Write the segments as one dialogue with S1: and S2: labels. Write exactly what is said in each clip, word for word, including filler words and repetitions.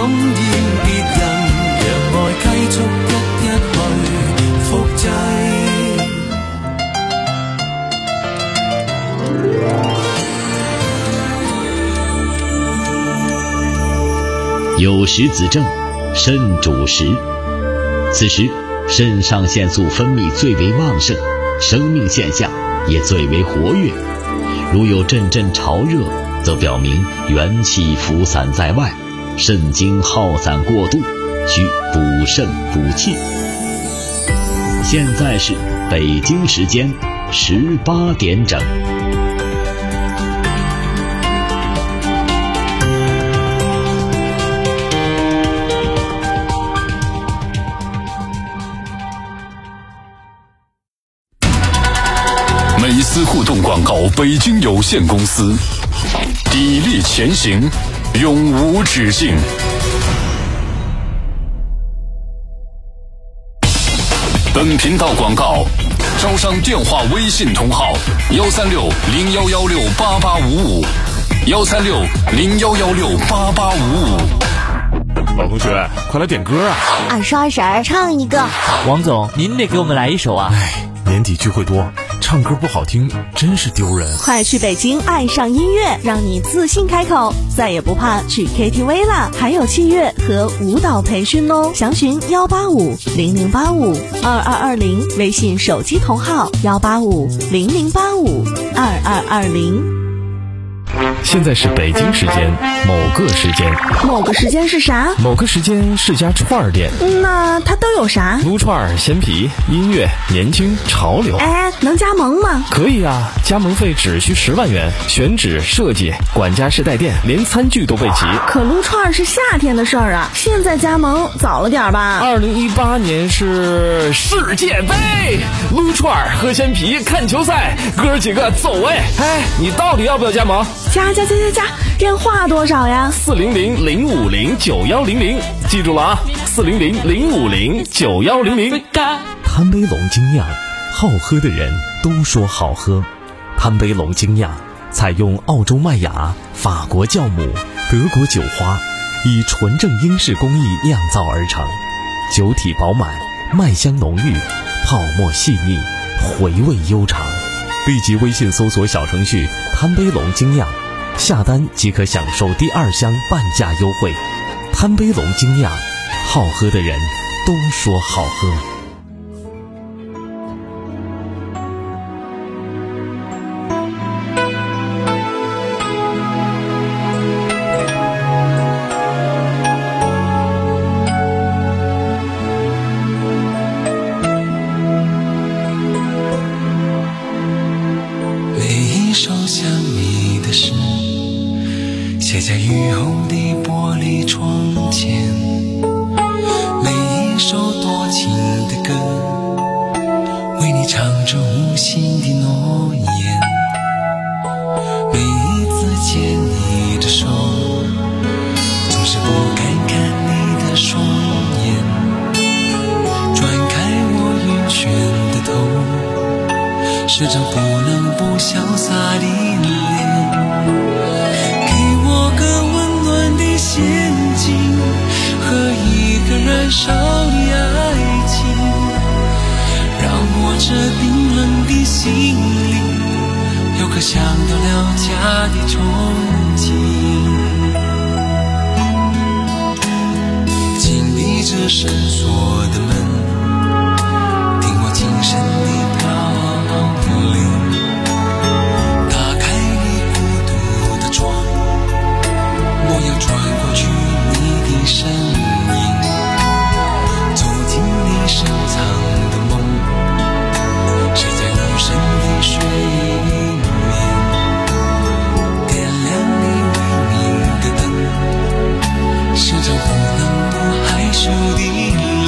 S1: 感染別人，讓愛繼續一一去複製。
S2: 有时子正，肾主食。此时肾上腺素分泌最为旺盛，生命现象也最为活跃。如有阵阵潮热，则表明元气浮散在外，肾精耗散过度，需补肾补气。现在是北京时间十八点整。
S3: 美思互动广告北京有限公司，砥砺前行，永无止境。本频道广告招商电话微信同号幺三六零幺幺六八八五五幺三六零幺幺六八八五五。
S4: 老同学，快来点歌啊！
S5: 二十二婶唱一个。
S6: 王总，您得给我们来一首啊！
S4: 哎，年底聚会多，唱歌不好听真是丢人。
S7: 快去北京爱上音乐，让你自信开口，再也不怕去 K T V 了，还有器乐和舞蹈培训哦。详询幺八五零零八五二二二零，微信手机同号幺八五零零八五二二二零。
S4: 现在是北京时间某个时间，
S7: 某个时间是啥？
S4: 某个时间是家串儿店。
S7: 那它都有啥？
S4: 撸串、鲜皮、音乐、年轻、潮流。
S7: 哎，能加盟吗？
S4: 可以啊，加盟费只需十万元，选址、设计、管家式带电，连餐具都备齐。
S7: 可撸串是夏天的事儿啊，现在加盟早了点吧？
S4: 二零一八年是世界杯，撸串、喝鲜皮、看球赛，哥几个走哎！哎，你到底要不要加盟？
S7: 加加加加加，电话多少呀？
S4: 四零零零五零九幺零零，记住了啊，四零零零五零九幺零零。
S8: 贪杯龙精酿，好喝的人都说好喝。贪杯龙精酿采用澳洲麦芽、法国酵母、德国酒花，以纯正英式工艺酿造而成，酒体饱满，麦香浓郁，泡沫细腻，回味悠长。立即微信搜索小程序贪杯龙精酿，下单即可享受第二箱半价优惠。贪杯龙精酿，好喝的人都说好喝。
S1: 写在雨后的玻璃窗前，每一首多情的歌，为你唱着无心的诺言。每一次牵你的手，总是不敢看你的双眼，转开我晕眩的头，时常不能不潇洒的脸。陷阱和一个燃烧的爱情，让我这冰冷的心灵有颗想到了家的憧憬。紧闭着深锁的门，听我轻声的飘零，打开你孤独的窗，我要穿过去你的身影，走进你深藏的梦，睡在女神的睡眠，点亮你微明的灯，时常不能不害羞的脸。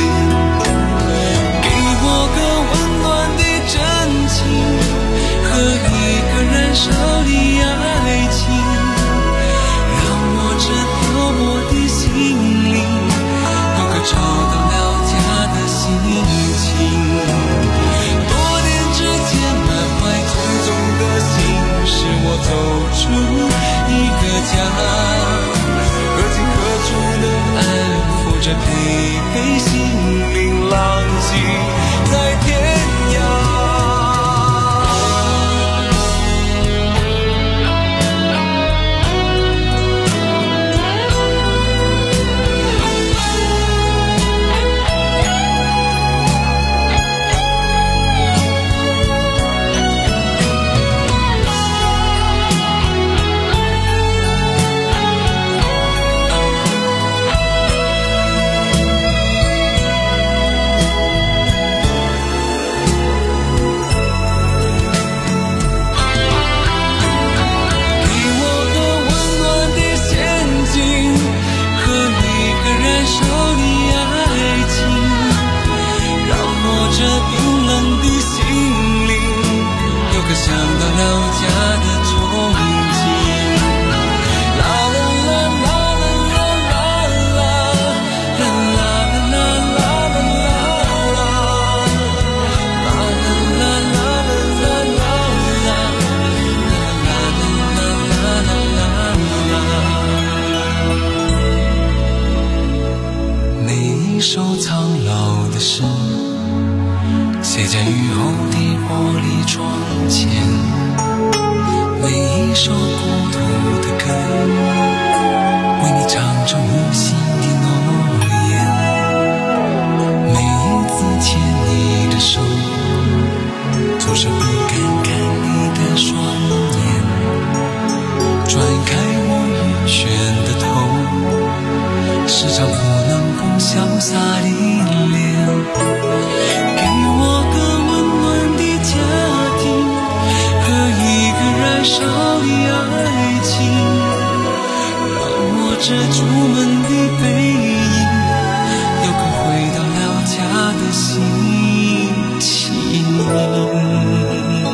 S1: 首苍老的诗，写在雨后的玻璃窗前，每一首孤独的歌，为你唱着无心的诺言，每一次牵你的手，总是不敢看你的双眼，转开我晕眩的头，时常不能不潇洒的脸，给我个温暖的家庭和一个燃烧的爱情，让我这出门的背影有个回到了家的心情。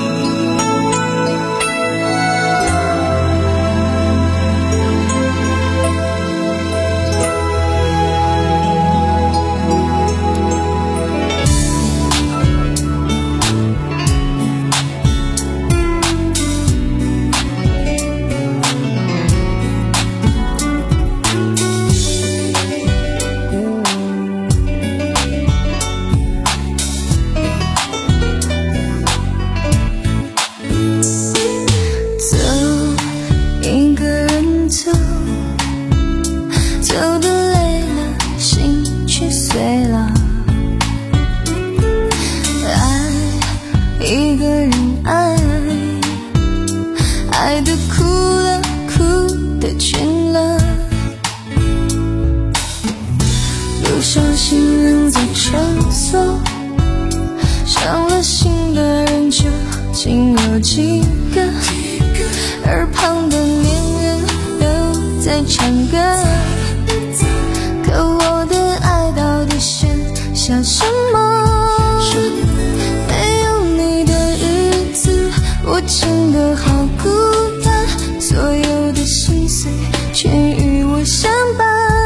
S9: 伤了心的人究竟有几个？耳旁的恋人都在唱歌，可我的爱到底剩下什么？没有你的日子，我真的好孤单，所有的心碎全与我相伴。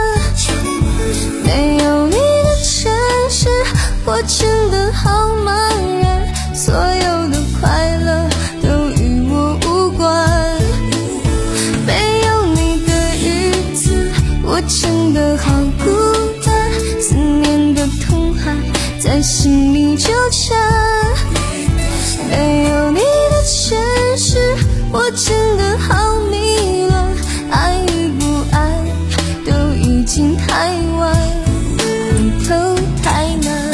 S9: 没有你的城市，我真的好茫然，所有的快乐都与我无关。没有你的日子，我真的好孤单，思念的痛还在心里纠缠。没有你的城市，我真的好迷乱，爱与不爱都已经太晚，回头太难。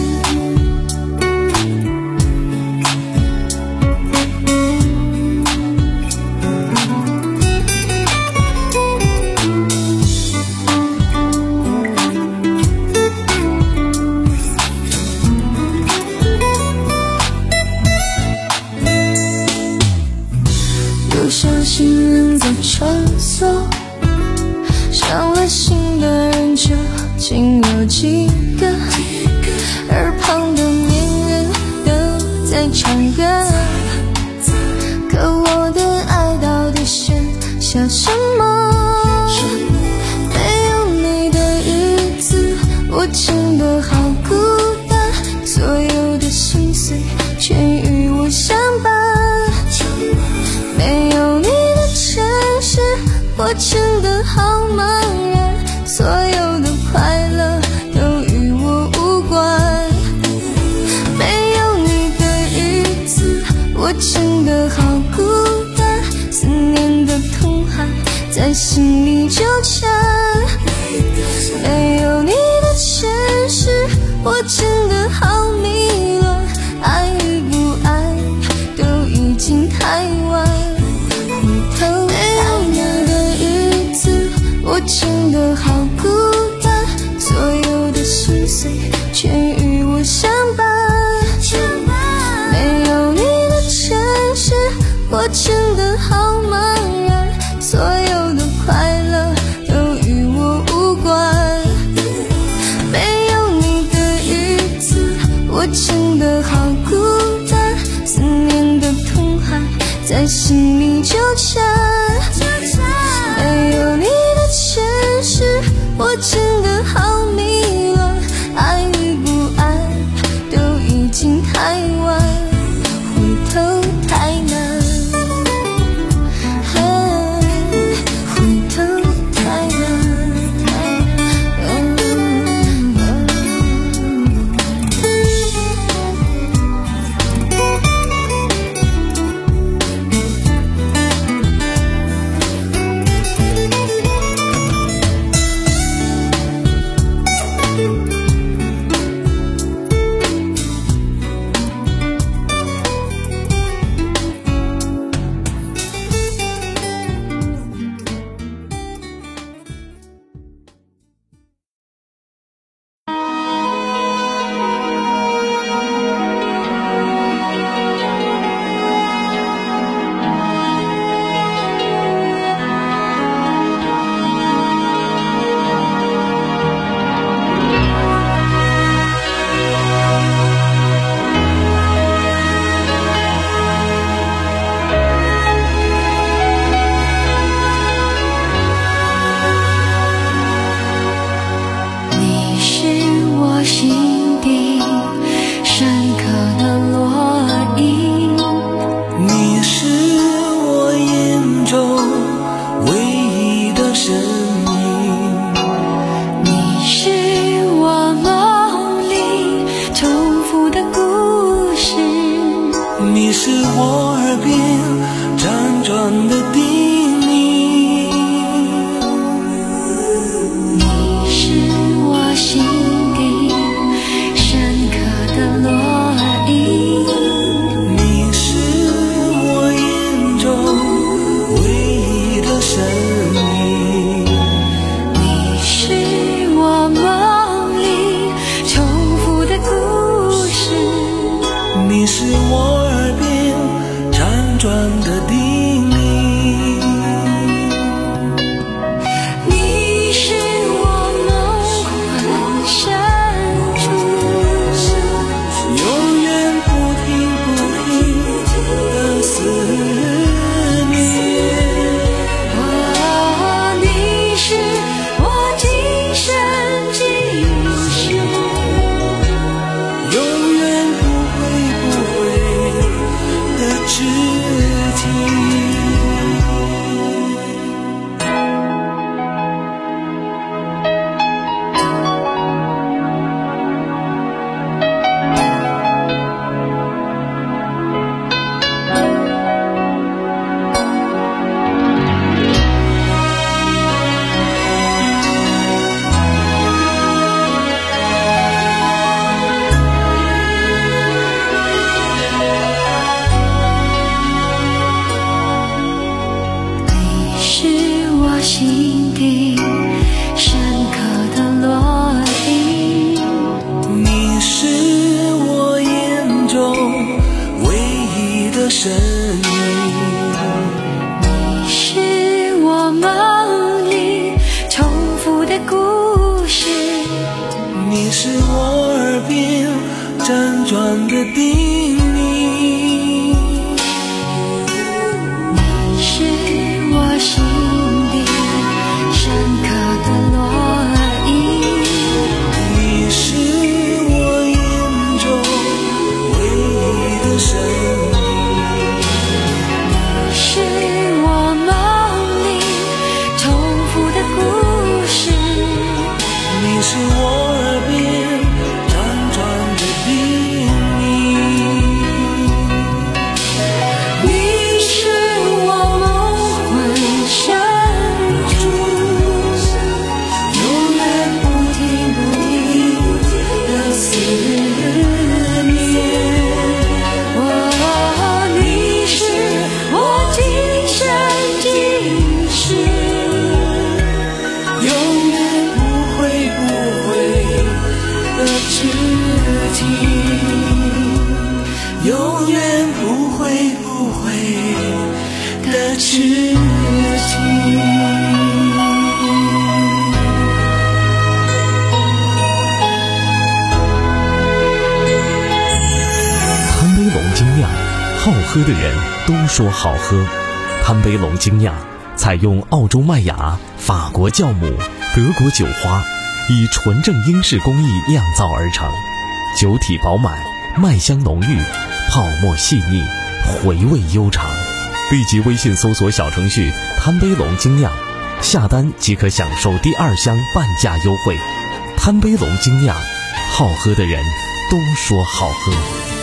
S9: 路上行人在穿梭，伤了心的人究竟有几个？耳旁的恋人都在唱歌，可我的爱到底剩下什么？没有你的日子，我真的好孤单，所有的心碎全与我相伴。没有你的城市，我真的好茫然，所有的快乐都与我无关。没有你的日子，我真的好孤单，思念的痛还在心里纠缠。没有你的城市，我真的好迷乱，爱与不爱都已经太晚。没有你的日子，我真的好孤单，所有的心碎全与我相伴。没有你的城市，我真的好茫然，所有的快乐都与我无关。没有你的日子，我真的好孤单，思念的痛还在心里纠缠。没有你的城市，我真的好迷乱，爱与不爱都已经太晚，回头太难，回头太难。
S1: 是我耳边辗转的叮咛。
S9: 你是我梦幻深处永远不停不停的思念。哦，你是我今生今世
S1: 永远不会不会的知己，永远不会不会的知己。
S8: 贪杯龙精酿，好喝的人都说好喝。贪杯龙精酿采用澳洲麦芽、法国酵母、德国酒花，以纯正英式工艺酿造而成，酒体饱满，麦香浓郁，泡沫细腻，回味悠长。立即微信搜索小程序贪杯龙精酿，下单即可享受第二箱半价优惠。贪杯龙精酿，好喝的人都说好喝。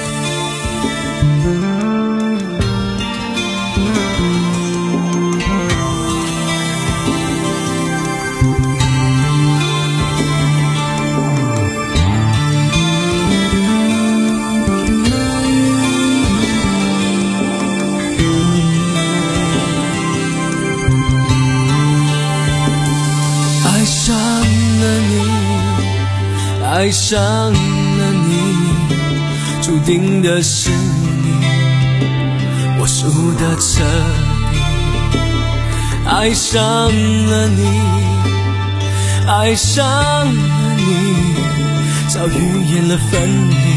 S1: 爱上了你，爱上了你，注定的是你，我输得彻底。爱上了你，爱上了你，早预言了分离，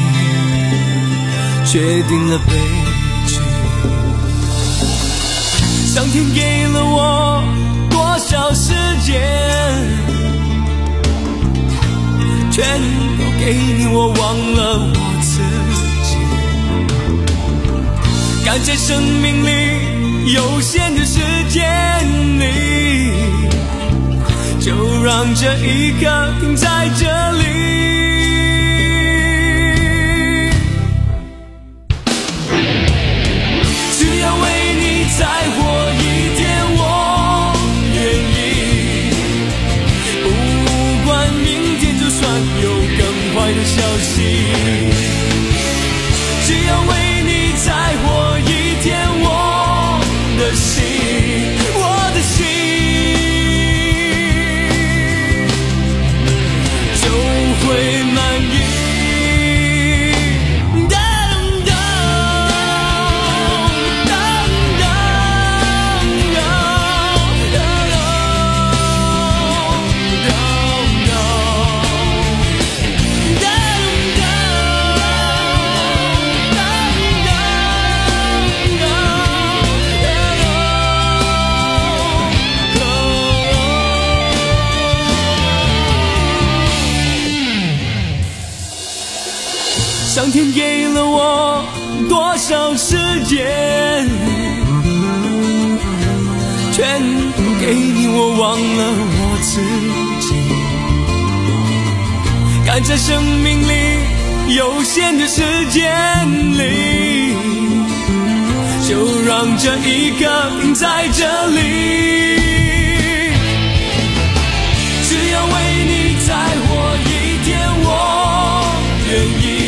S1: 决定了悲剧。上天给了我多少时间，全都给你，我忘了我自己。赶在生命里有限的时间里，就让这一刻停在这里。只要为你再活一天，我愿意。不管明天就算有更坏的消息，只要为你再活一天，我的心，我的心就会满意。上天给了我多少时间，全都给你，我忘了我自己。赶在生命里有限的时间里，就让这一刻停在这里。只要为你再活一天，我愿意。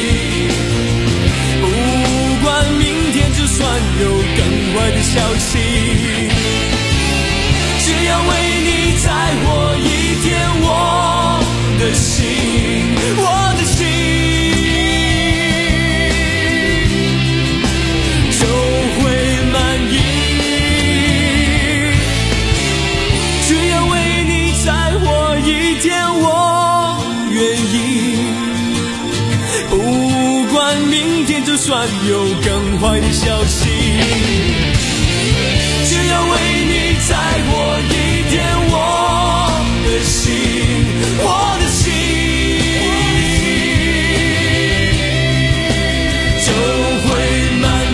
S1: 不管明天就算有更坏的消息，只要为你再活一天，我的心，我的心就会满意。只要为你再活一天，我愿意。不管明天就算有更坏的消息，只要为你再活一天，我的心，我的心就会满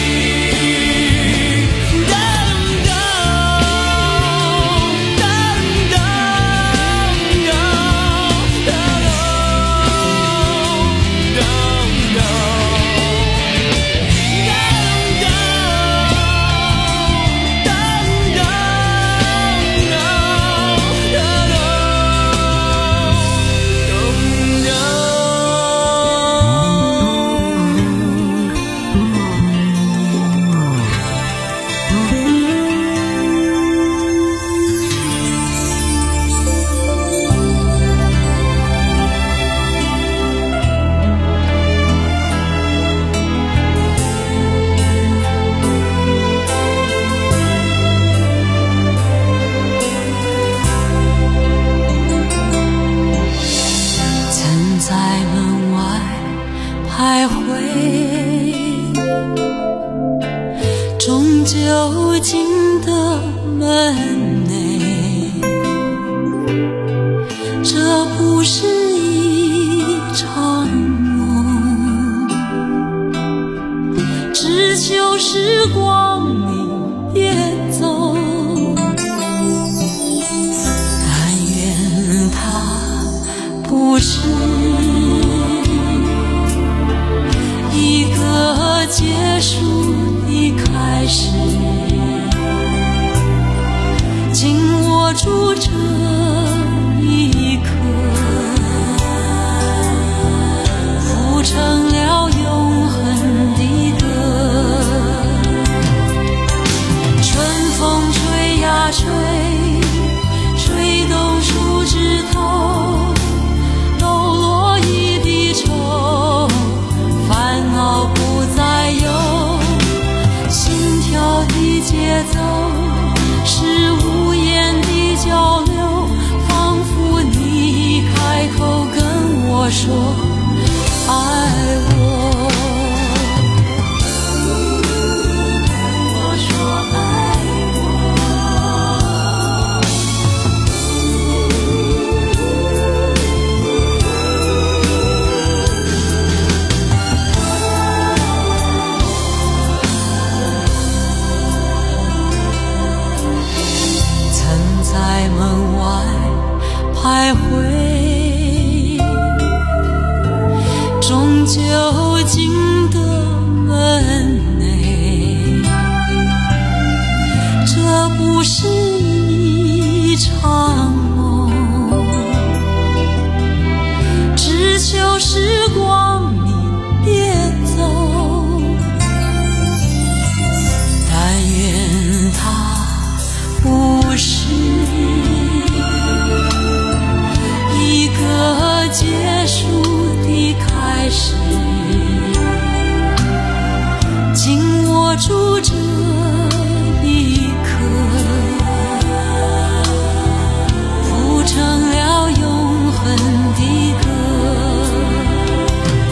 S1: 意。当当当当当不是一场梦，只求时光你别走，但愿它不是一个结束的开始，紧握住这一刻，谱成了永恒的歌。春风吹呀吹，吹动树枝头，抖落一地愁，烦恼不再有，心跳的节奏是无言的交流，仿佛你开口跟我说爱我。徘徊，终究进得门内，这不是一场梦，只求时光你别走，但愿它不是一个结束的开始，紧握住这一刻，谱成了永恒的歌。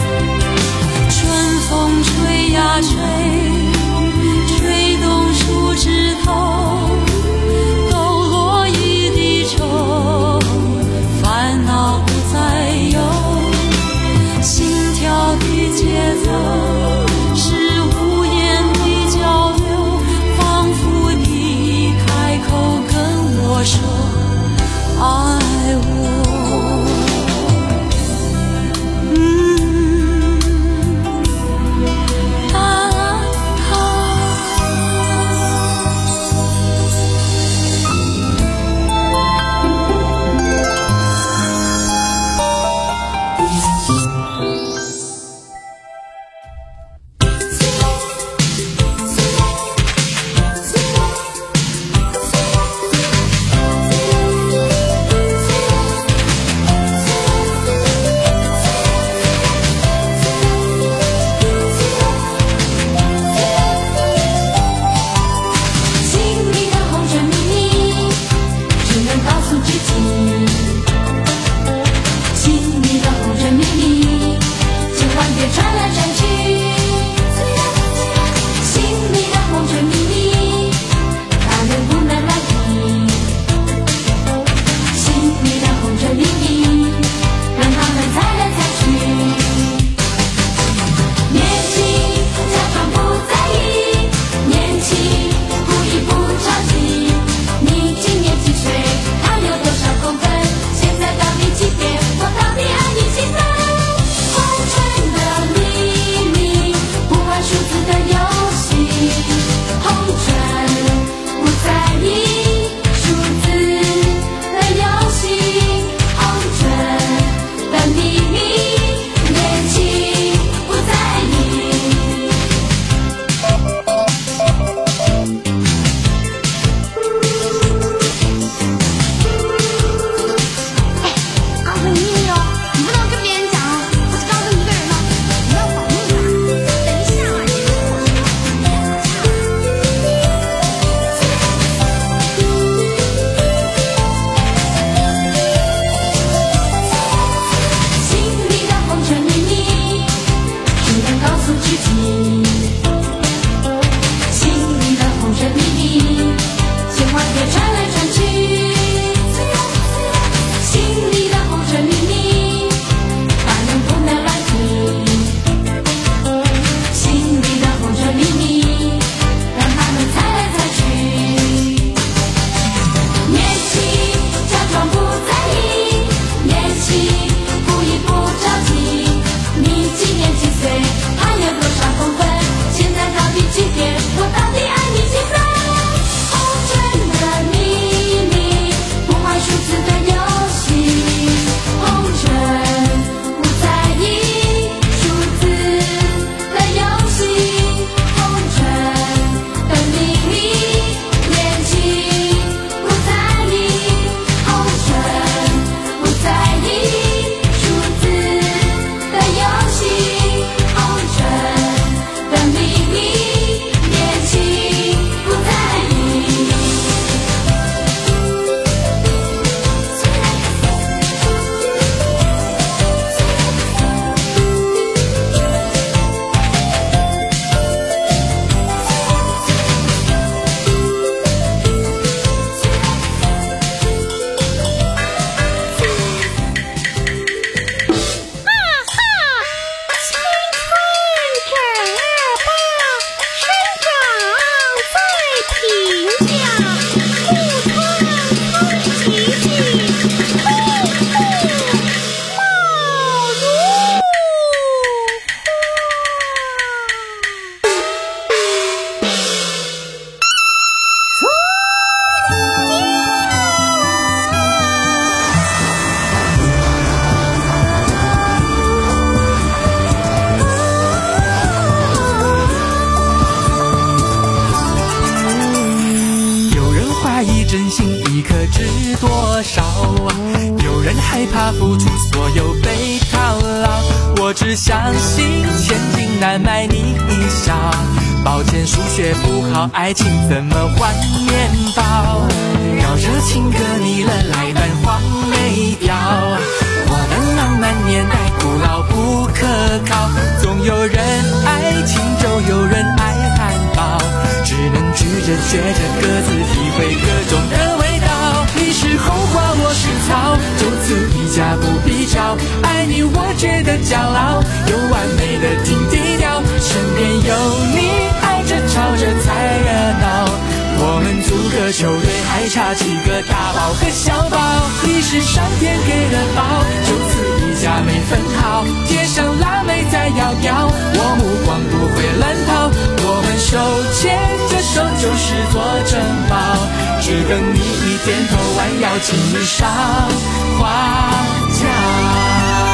S1: 付出所有被套牢。我只相信千金难买你一笑，抱歉数学不好，爱情怎么换面包？绕着情歌腻了，来段黄梅调。我的浪漫年代古老不可靠，总有人爱情就有人爱汉堡，只能拒着学着各自体会各种的味道。你是红花我是草，就此一家不比较，爱你我觉得骄傲，有完美的停低调，身边有你爱着吵着才热闹，我们组个球队还差几个大宝和小宝。你是上天给的宝，就此一家没分好，街上辣妹在摇摇，我目光不会乱跑，我们手牵着手就是做珍宝，只等你一点头弯腰请你上花轿。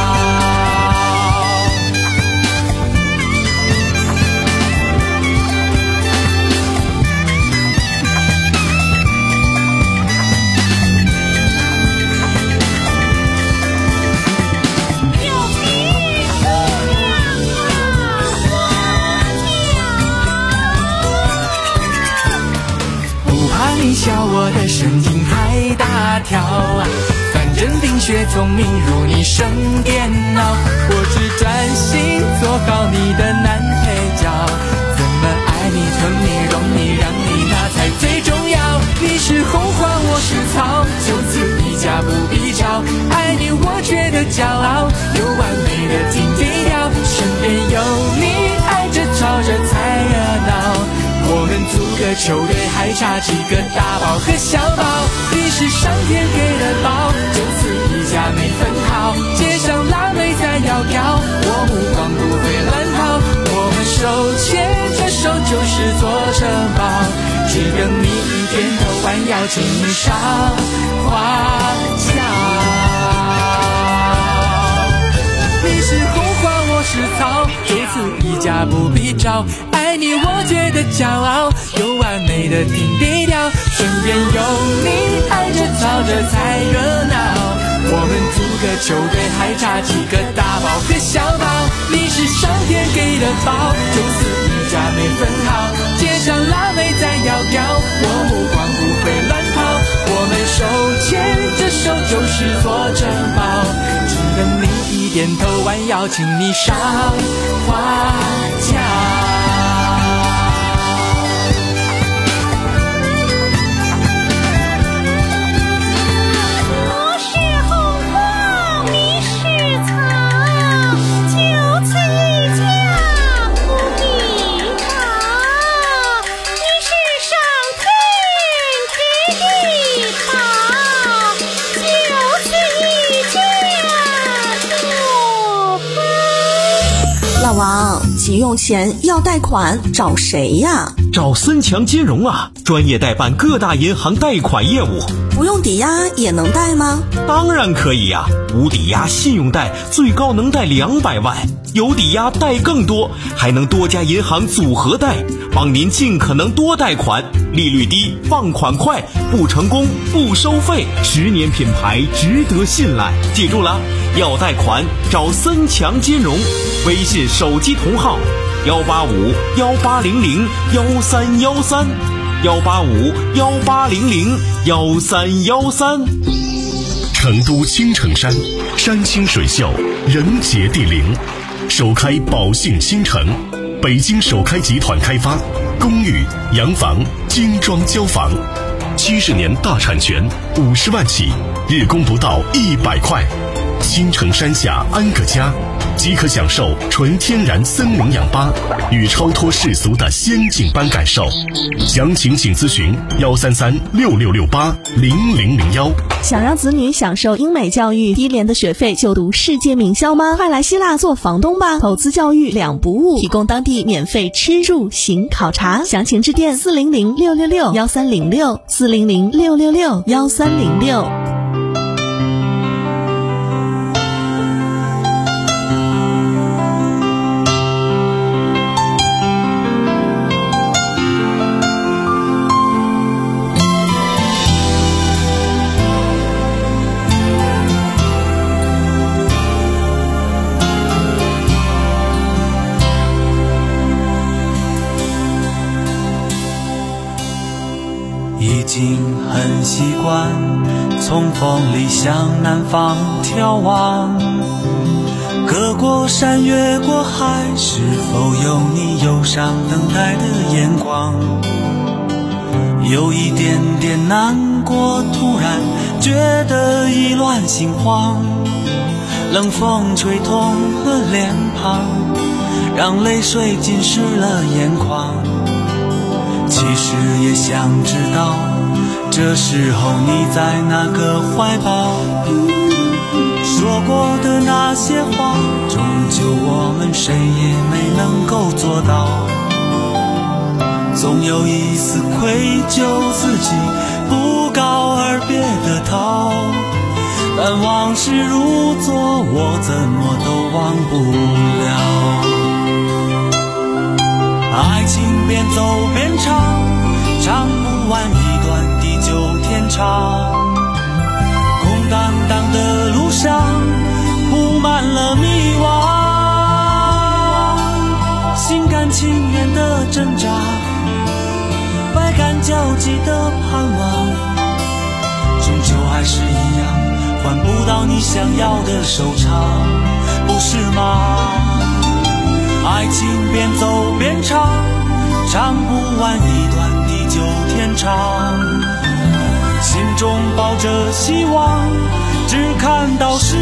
S1: 你笑我的神经太大条啊，反正冰雪聪明如你生电脑，我只专心做好你的男配角，怎么爱你疼你容你让你那才最重要。你是红花我是草，就此一家不比较，爱你我觉得骄傲，有完美的停低调，身边有你爱着吵着才热闹，我们组个球队还差几个大宝和小宝。你是上天给的宝，就此一家没分好，街上辣妹在摇摇，我目光不会乱跑，我们手牵着手就是做珍宝，只等你一点头弯腰请你上花轿。你是红花我是草，就此一家不比照，爱你我觉得骄傲，有完美的停低调，身边有你爱着吵着才热闹，我们组个球队还差几个大宝和小宝。你是上天给的宝，就此一家没分好，街上辣妹在摇摇，我目光不会乱跑，我们手牵着手就是做珍宝，只等你一点头弯腰请你上花轿。
S7: 老王，急用钱要贷款找谁呀？
S8: 找森强金融啊，专业代办各大银行贷款业务。
S7: 不用抵押也能贷吗？
S8: 当然可以呀、啊，无抵押信用贷最高能贷两百万，有抵押贷更多，还能多家银行组合贷，帮您尽可能多贷款，利率低，放款快，不成功不收费，十年品牌值得信赖。记住了，要贷款找森强金融，微信手机同号幺八五幺八零零幺三幺三，幺八五幺八零零幺三幺三。
S10: 成都青城山，山清水秀，人杰地灵，首开宝信新城，北京首开集团开发，公寓、洋房、精装交房，七十年大产权，五十万起，日供不到一百块。青城山下安个家，即可享受纯天然森林氧吧与超脱世俗的仙境般感受。详情请咨询幺三三六六六八零零零幺。
S7: 想让子女享受英美教育，低廉的学费就读世界名校吗？快来希腊做房东吧！投资教育两不误，提供当地免费吃住行考察。详情致电四零零六六六幺三零六四零零六六六幺三零六。
S1: 习惯，从风里向南方眺望。隔过山越过海，是否有你忧伤等待的眼光？有一点点难过，突然觉得意乱心慌。冷风吹痛了脸庞，让泪水浸湿了眼眶。其实也想知道，这时候你在哪个怀抱？说过的那些话，终究我们谁也没能够做到。总有一丝愧疚，自己不告而别的逃。但往事如昨，我怎么都忘不了。爱情边走边唱，唱不完一段地久天长。空荡荡的路上铺满了迷惘，心甘情愿的挣扎，百感交集的盼望，终究还是一样，换不到你想要的收场，不是吗？爱情边走边唱，唱不完一段地久天长。心中抱着希望，只看到失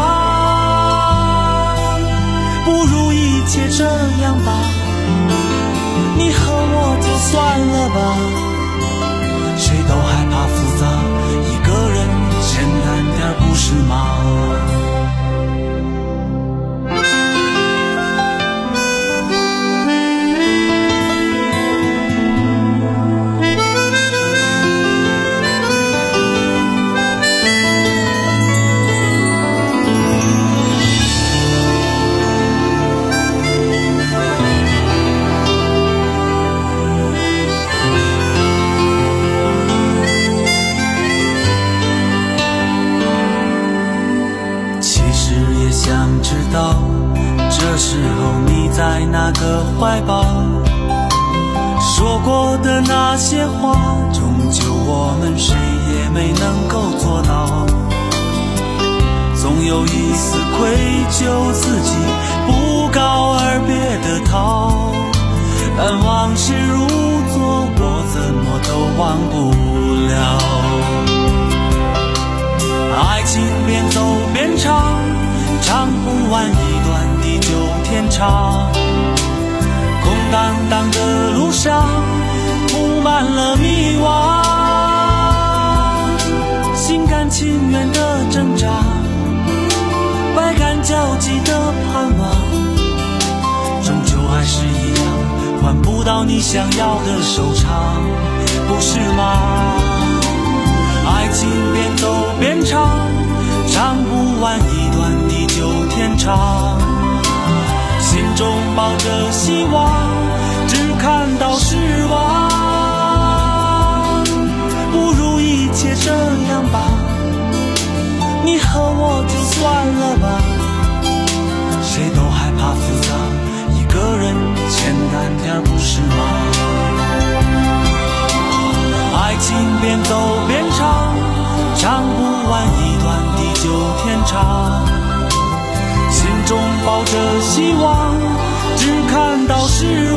S1: 望。不如一切这样吧，你和我就算了吧。谁都害怕复杂，一个人简单点不是吗？这时候你在哪个怀抱？说过的那些话，终究我们谁也没能够做到。总有一丝愧疚，自己不告而别的逃。但往事如昨，我怎么都忘不了。爱情边走边唱，唱不完一段地久天长。空荡荡的路上铺满了迷惘，心甘情愿的挣扎，百感交集的盼望，终究还是一样，换不到你想要的收场，不是吗？爱情边走边唱，唱不完一段地久天长。心中抱着希望，只看到失望。不如一切这样吧，你和我就算了吧。谁都害怕复杂，一个人简单点不是吗？爱情边走边唱，唱不完一段地久天长。心中抱着希望，只看到失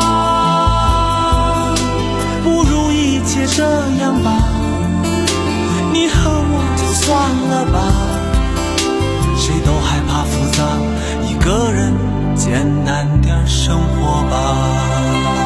S1: 望。不如一切这样吧，你和我就算了吧。谁都害怕复杂，一个人简单点生活吧。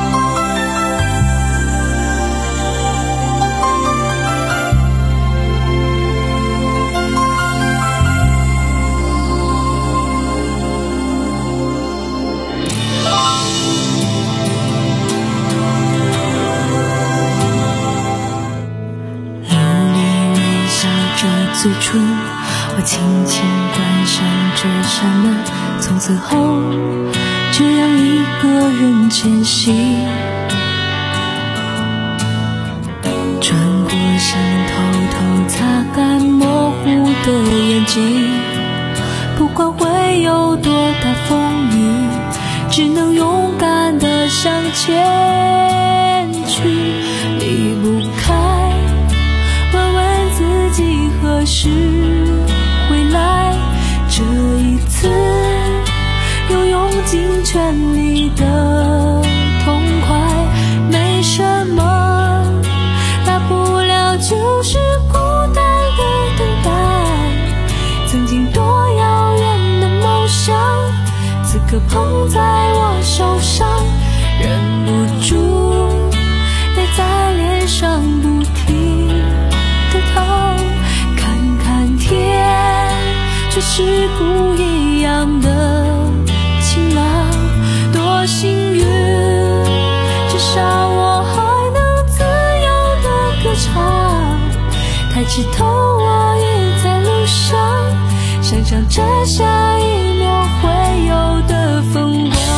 S9: 最初我轻轻关上这扇门，从此后这样一个人前行，转过身偷偷擦干模糊的眼睛，不管会有多大风雨，只能勇敢地向前去，离不开时回来，这一次又用尽全力的痛快，没什么大不了，就是孤单的等待。曾经多遥远的梦想，此刻捧在我手上，忍不住泪在脸上不停的淌。看看天，却是不一样的晴朗，多幸运，至少我还能自由的歌唱。抬起头，我也在路上，想象着下一秒会有的风光。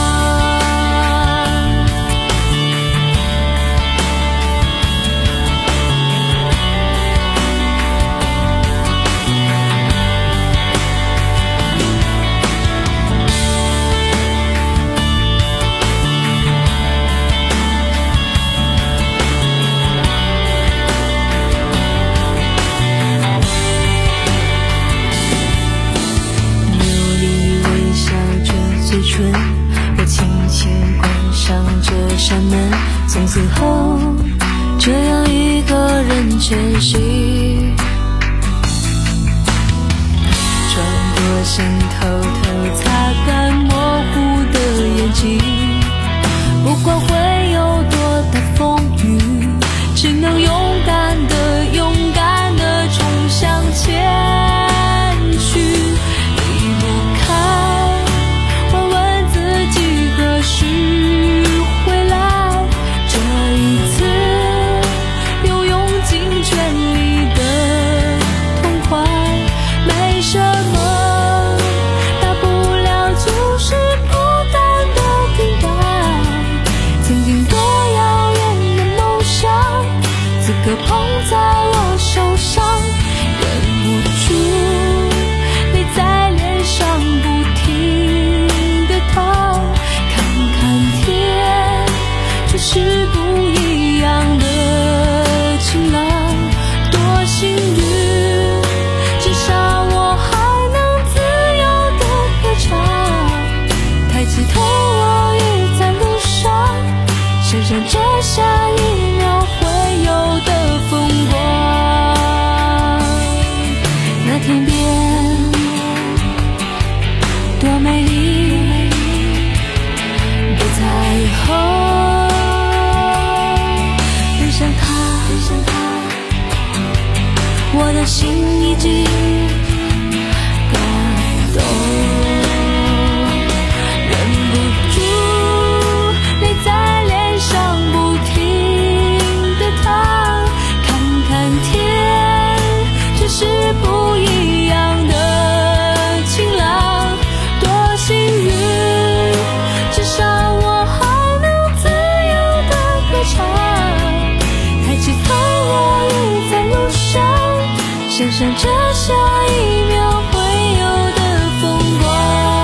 S9: 我轻轻关上这扇门，从此后这样一个人前行，转过身偷偷擦干模糊的眼睛，不管会有多大风雨，只能勇敢的勇敢的冲向前去，离不开是回来，这一次又用尽全力的痛快，没什么大不了，就是孤单的等待。曾经多遥远的梦想，此刻捧在我手上，忍不住泪在脸上不停的淌。是不一样的晴朗，多幸运，至少我还能自由的歌唱。抬起头，我也在路上，想象着下一秒会有的风光。那天边多美丽的彩虹，我的心已经感动，忍不住泪在脸上不停的淌。看看天，这是不一样的晴朗，多幸运，至少我还能自由的歌唱。抬起头，我也在路上，想象着下一秒会有的风光。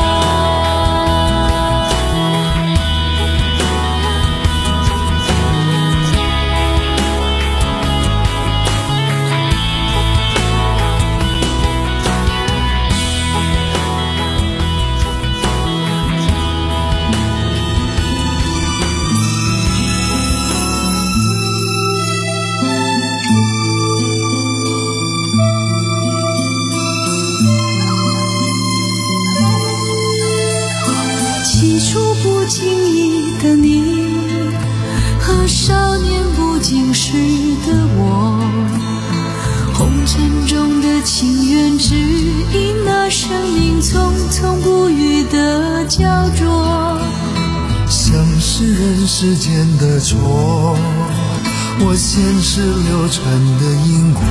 S9: 起初不经意的你，和少年不经事的我，红尘中的情缘，只因那生命匆匆不语的焦灼。
S11: 像是人世间的错，我前世流传的因果，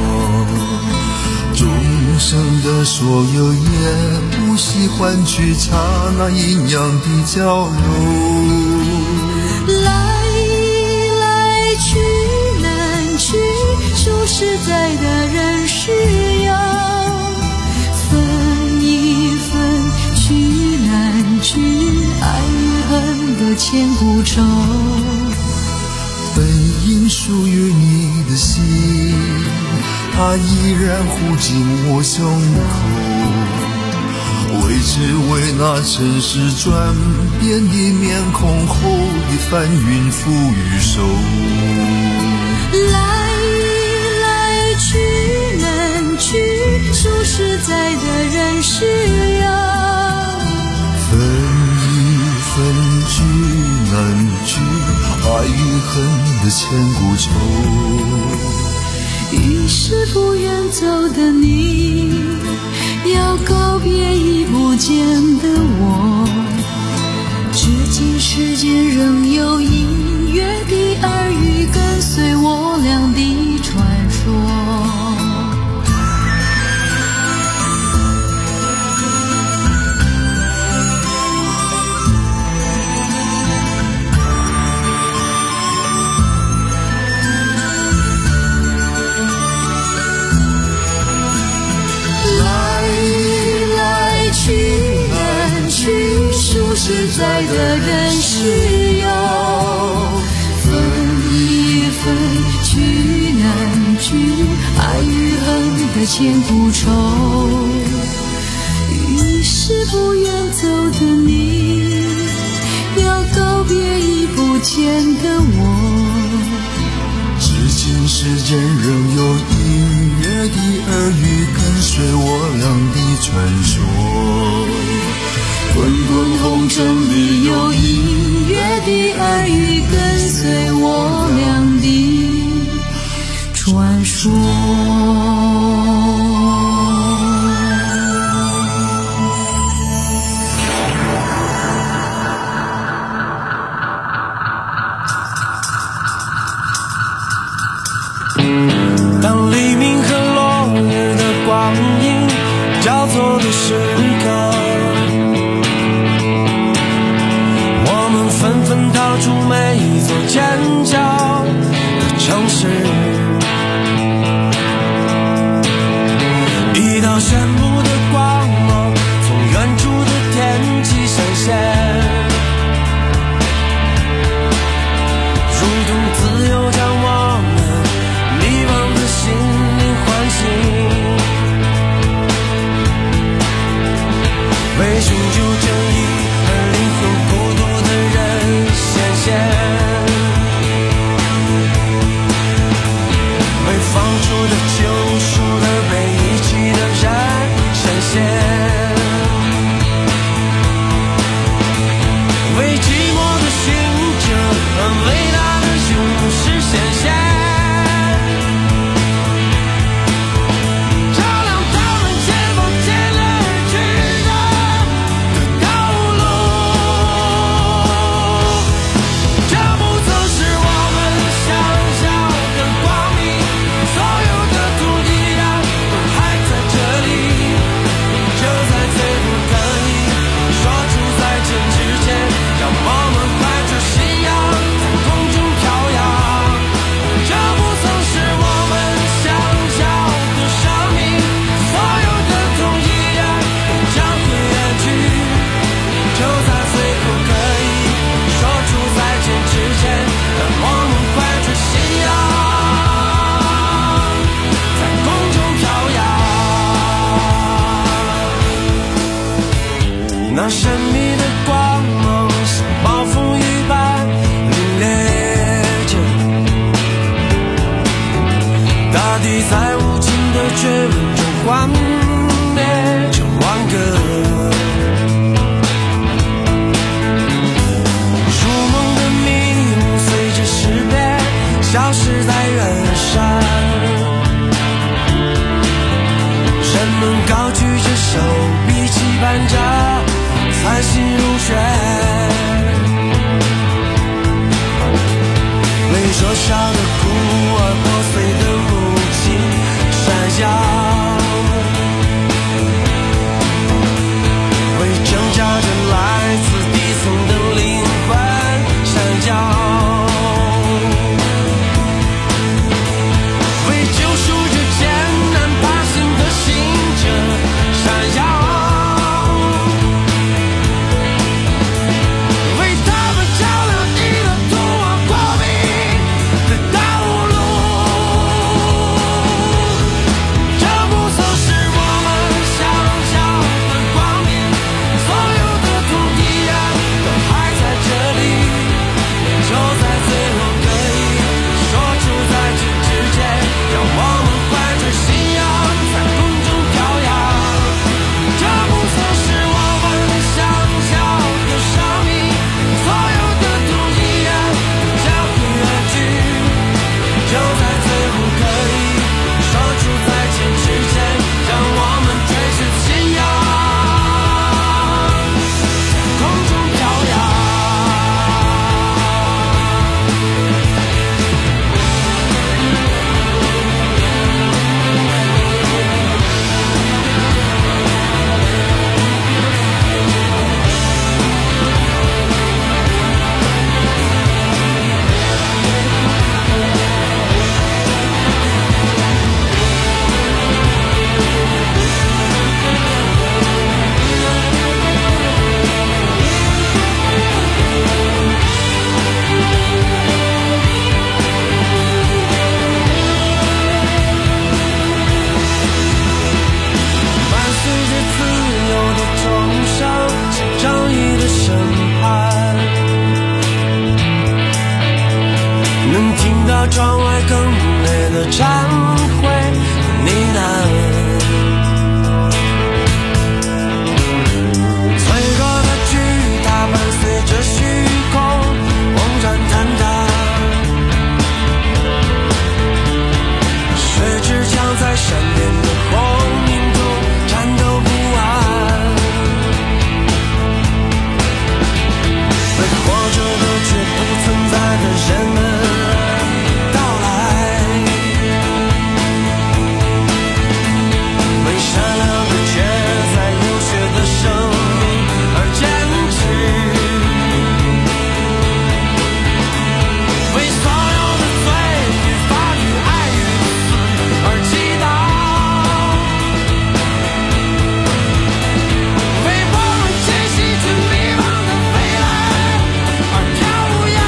S11: 众生的所有也无需换取刹那阴阳的交流。
S9: 来来去难去，说实在的人是有，分一分去难去，爱与恨的千古愁。
S11: 本应属于你的心， 它依然护紧我胸口，为只为那尘世转变的面孔后的翻云覆雨手。
S9: 来来去难去，数十载的人世游，
S11: 分一分聚难聚，爱与恨的千古愁。
S9: 于是不愿走的你，要告别已不见的我，至今世间仍有隐约的耳语跟随我俩的传说。实在的人世游，分一分聚难聚，爱与恨的千古愁。于是不愿走的你，要告别已不见的我，
S11: 至今世间仍有隐约的耳语跟随我俩的传说。滚滚红尘里有隐约的耳语跟随我俩的传说。
S12: 当黎明和落日的光影交错的时刻，纷纷逃出每一座尖角的城市，一道炫目的光芒从远处的天际闪现，如同自由将我们迷惘的心灵唤醒，为寻求正义而灵魂孤独为放逐的救赎而被遗弃的人闪现，为寂寞的行者和伟大的勇士显现，照亮他们前方前来而去的道路。这不曾是我们想象的光明，所有的痛依然都还在这里，就在最不可以说出再见之前，让我们怀着信仰在空中飘扬。这不曾是我们想象的生命，所有的痛依然都将会远去，就在最后可以说出再见之前，让我们怀着信仰在空中飘扬。那神秘的光芒像暴风雨般凛冽着，大地在无尽的绝望中幻灭着万个如梦的迷雾，随着识别消失在远山，人们高举着手臂，期盼着残心如雪，为弱小的孤儿破碎的母亲闪耀，为挣扎着来自底层的灵魂闪耀，为救赎着艰难爬行的行者闪耀，为他们照亮一个通往光明的道路。 忏悔和呢喃。脆弱的巨塔伴随着虚空轰然坍塌，水之墙在闪电的轰鸣中颤抖不安，为活着的却不存在的人们到来，为善良的却在有血的生命而坚持，为所有的罪与法律爱与死而祈祷，为我们栖息着迷茫的未来而跳跃。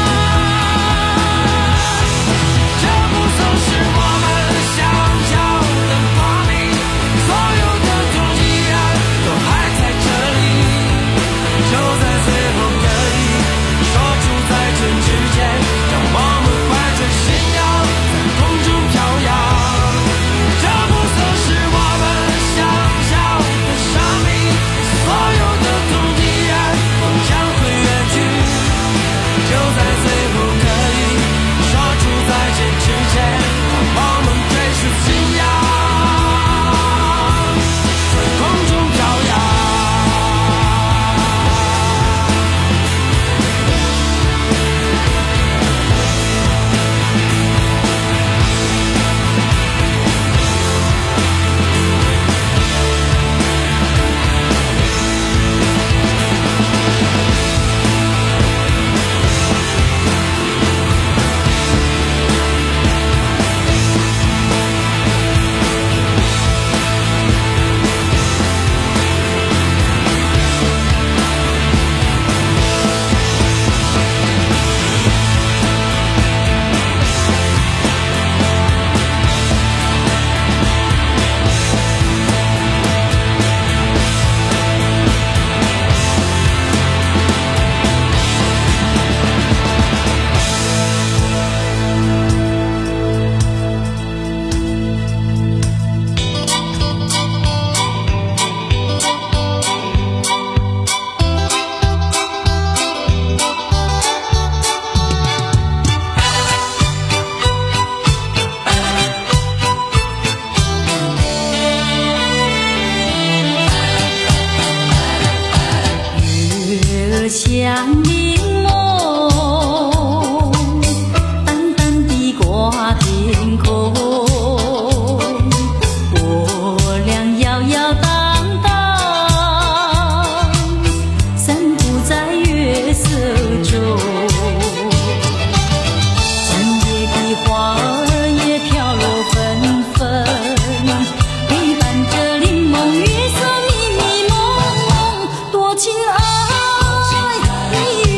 S12: 这不曾是我们想要的光明，所有的痛依然都还在这里，就在最后可以说出再见之前，让我们怀着信仰在空中飘扬。这不曾是我们想要的生命，所有的痛依然都将会远去，就在最后可以说出再见之前，让我们追逐信仰在空中飘扬。
S13: 月像柠檬，淡淡地挂天空，我俩摇摇荡荡，散步在月色中，山野的花儿也飘落纷纷，陪伴着林梦月色迷迷蒙蒙，多情爱。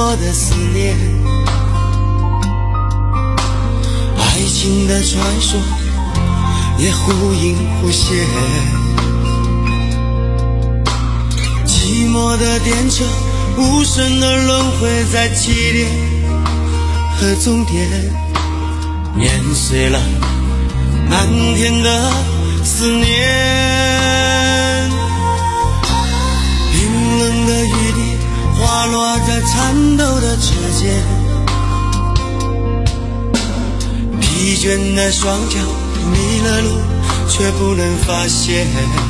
S11: 寞的思念，爱情的传说也忽隐忽现，寂寞的电车无声的轮回在起点和终点，碾碎了漫天的思念。冰冷的雨滴滑落在颤抖的指尖，疲倦的双脚迷了路却不能发现，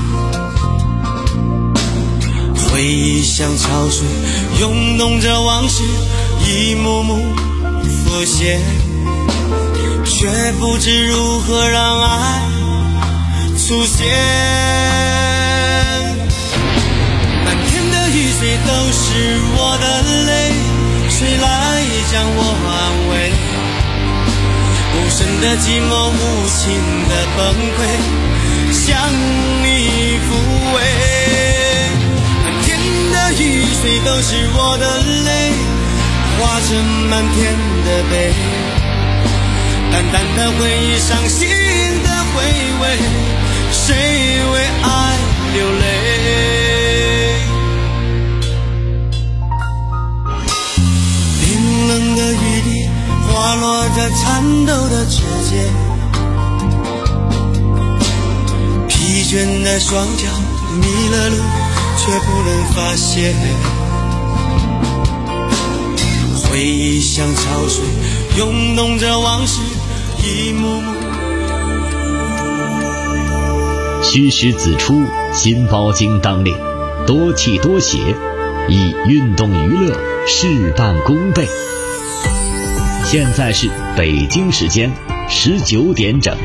S11: 回忆像潮水涌动着往事一幕幕浮现，却不知如何让爱出现。满天的雨水都是我的泪，谁来将我安慰？无声的寂寞，无情的崩溃，向你抚慰。满天的雨水都是我的泪，化成满天的悲，淡淡的回忆，伤心的回味，谁为爱流泪？冰冷的雨滴滑落在颤抖的指尖，疲倦的双脚迷了路却不能发现，回忆像潮水涌动着往事一幕幕。
S2: 虚实子出，心包经当令，多气多血，以运动娱乐事半功倍。现在是北京时间十九点整。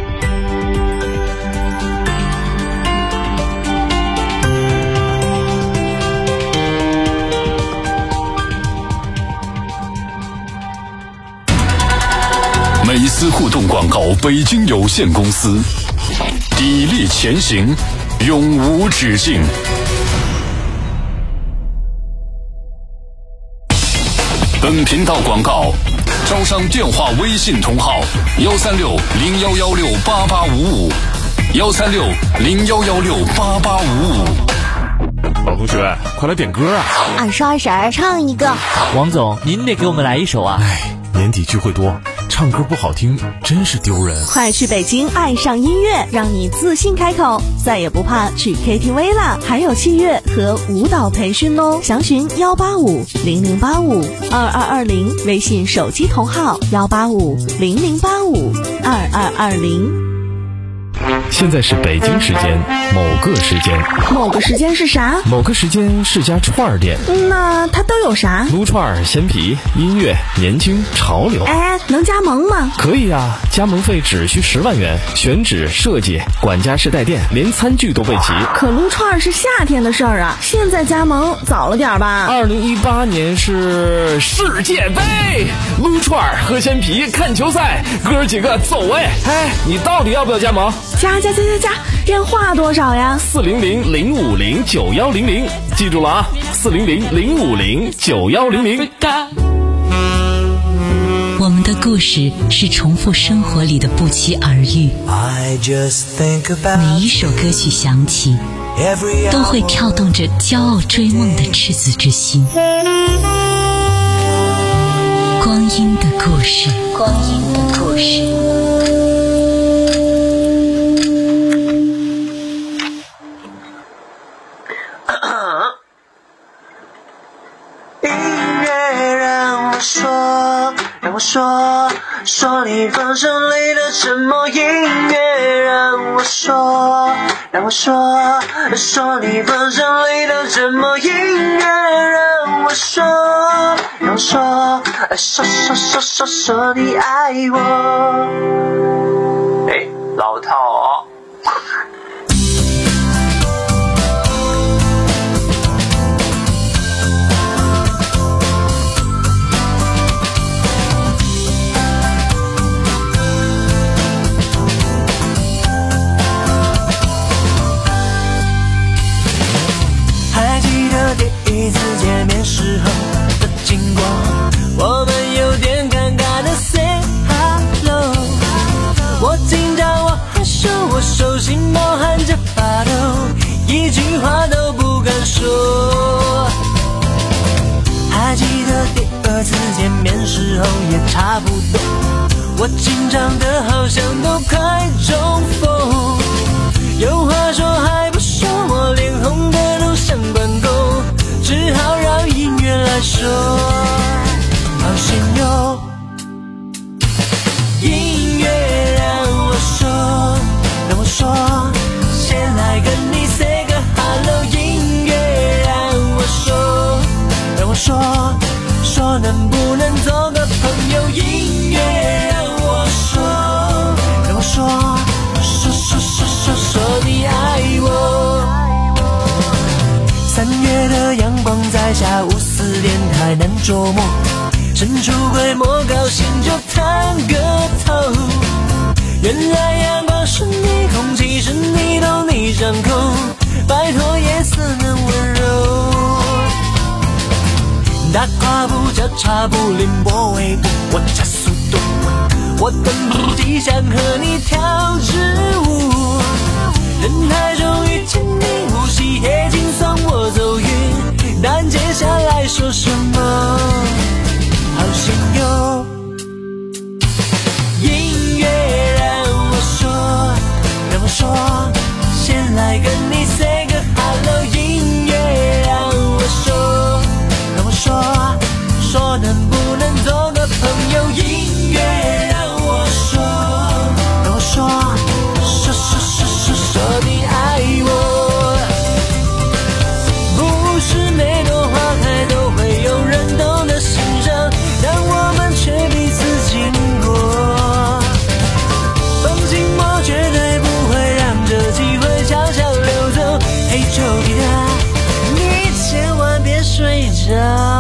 S3: 美思互动广告北京有限公司，砥砺前行，永无止境。本频道广告招商电话微信同号幺三六零幺幺六八八五五，幺三六零幺幺六八八五五。
S4: 老同学，快来点歌啊！
S5: 俺刷婶儿唱一个。
S6: 王总，您得给我们来一首啊！
S8: 哎，年底聚会多，唱歌不好听真是丢人。
S7: 快去北京爱上音乐，让你自信开口，再也不怕去 K T V 了，还有器乐和舞蹈培训哦。详询幺八五零零八五二二二零，微信手机同号幺八五零零八五二二二零。
S4: 现在是北京时间某个时间，
S7: 某个时间是啥？
S4: 某个时间是家串儿店。
S7: 那它都有啥？
S4: 撸串、鲜皮、音乐、年轻、潮流。
S7: 哎，能加盟吗？
S4: 可以啊，加盟费只需十万元，选址、设计、管家式带电，连餐具都备齐。
S7: 可撸串是夏天的事儿啊，现在加盟早了点吧？
S4: 二零一八年是世界杯，撸串、喝鲜皮、看球赛，哥几个走位。哎，你到底要不要加盟？
S7: 加加加加加，电话多少呀？
S4: 四零零零五零九幺零零，记住了啊，四零零零五零九幺零零。
S13: 我们的故事是重复生活里的不期而遇，每一首歌曲响起，都会跳动着骄傲追梦的赤子之心。光阴的故事，光阴的故事。
S11: 让我说说你放声里的沉默，音乐让我说让我说说你放声里的沉默，音乐让我说让我说说说说说说你爱我。哎，老套哦。
S12: 第一次见面时候的经过，
S14: 候也差不多，我紧张的好像都快中风。有话说还不说，我脸红的都像关公，只好让音乐来说。好险有音乐让我说，让我说，先来跟你 say 个 hello。 音乐让我说，让我说，说能不能做个朋友。音乐让我说，让我说，说说说说说你爱我。三月的阳光在下午四点太难捉摸，神出鬼没，高兴就探个头。原来阳光是你，空气是你，都你掌控，拜托颜色能温柔。大跨步交叉步，凌波微步，我加速度，我等不及想和你跳支舞。人海中遇见你，呼吸也轻松，我走晕，但接下来说什么？好险有音乐让我说，让我说，先来跟你 say 个 hello。 音乐让我说，让我说，说能不能做个朋友。音乐让我说，让我说，说说说说说你爱我。不是每朵花开都会有人懂得欣赏，但我们却彼此经过。放静默绝对不会让这机会悄悄溜走。嘿，丘比特，你千万别睡着。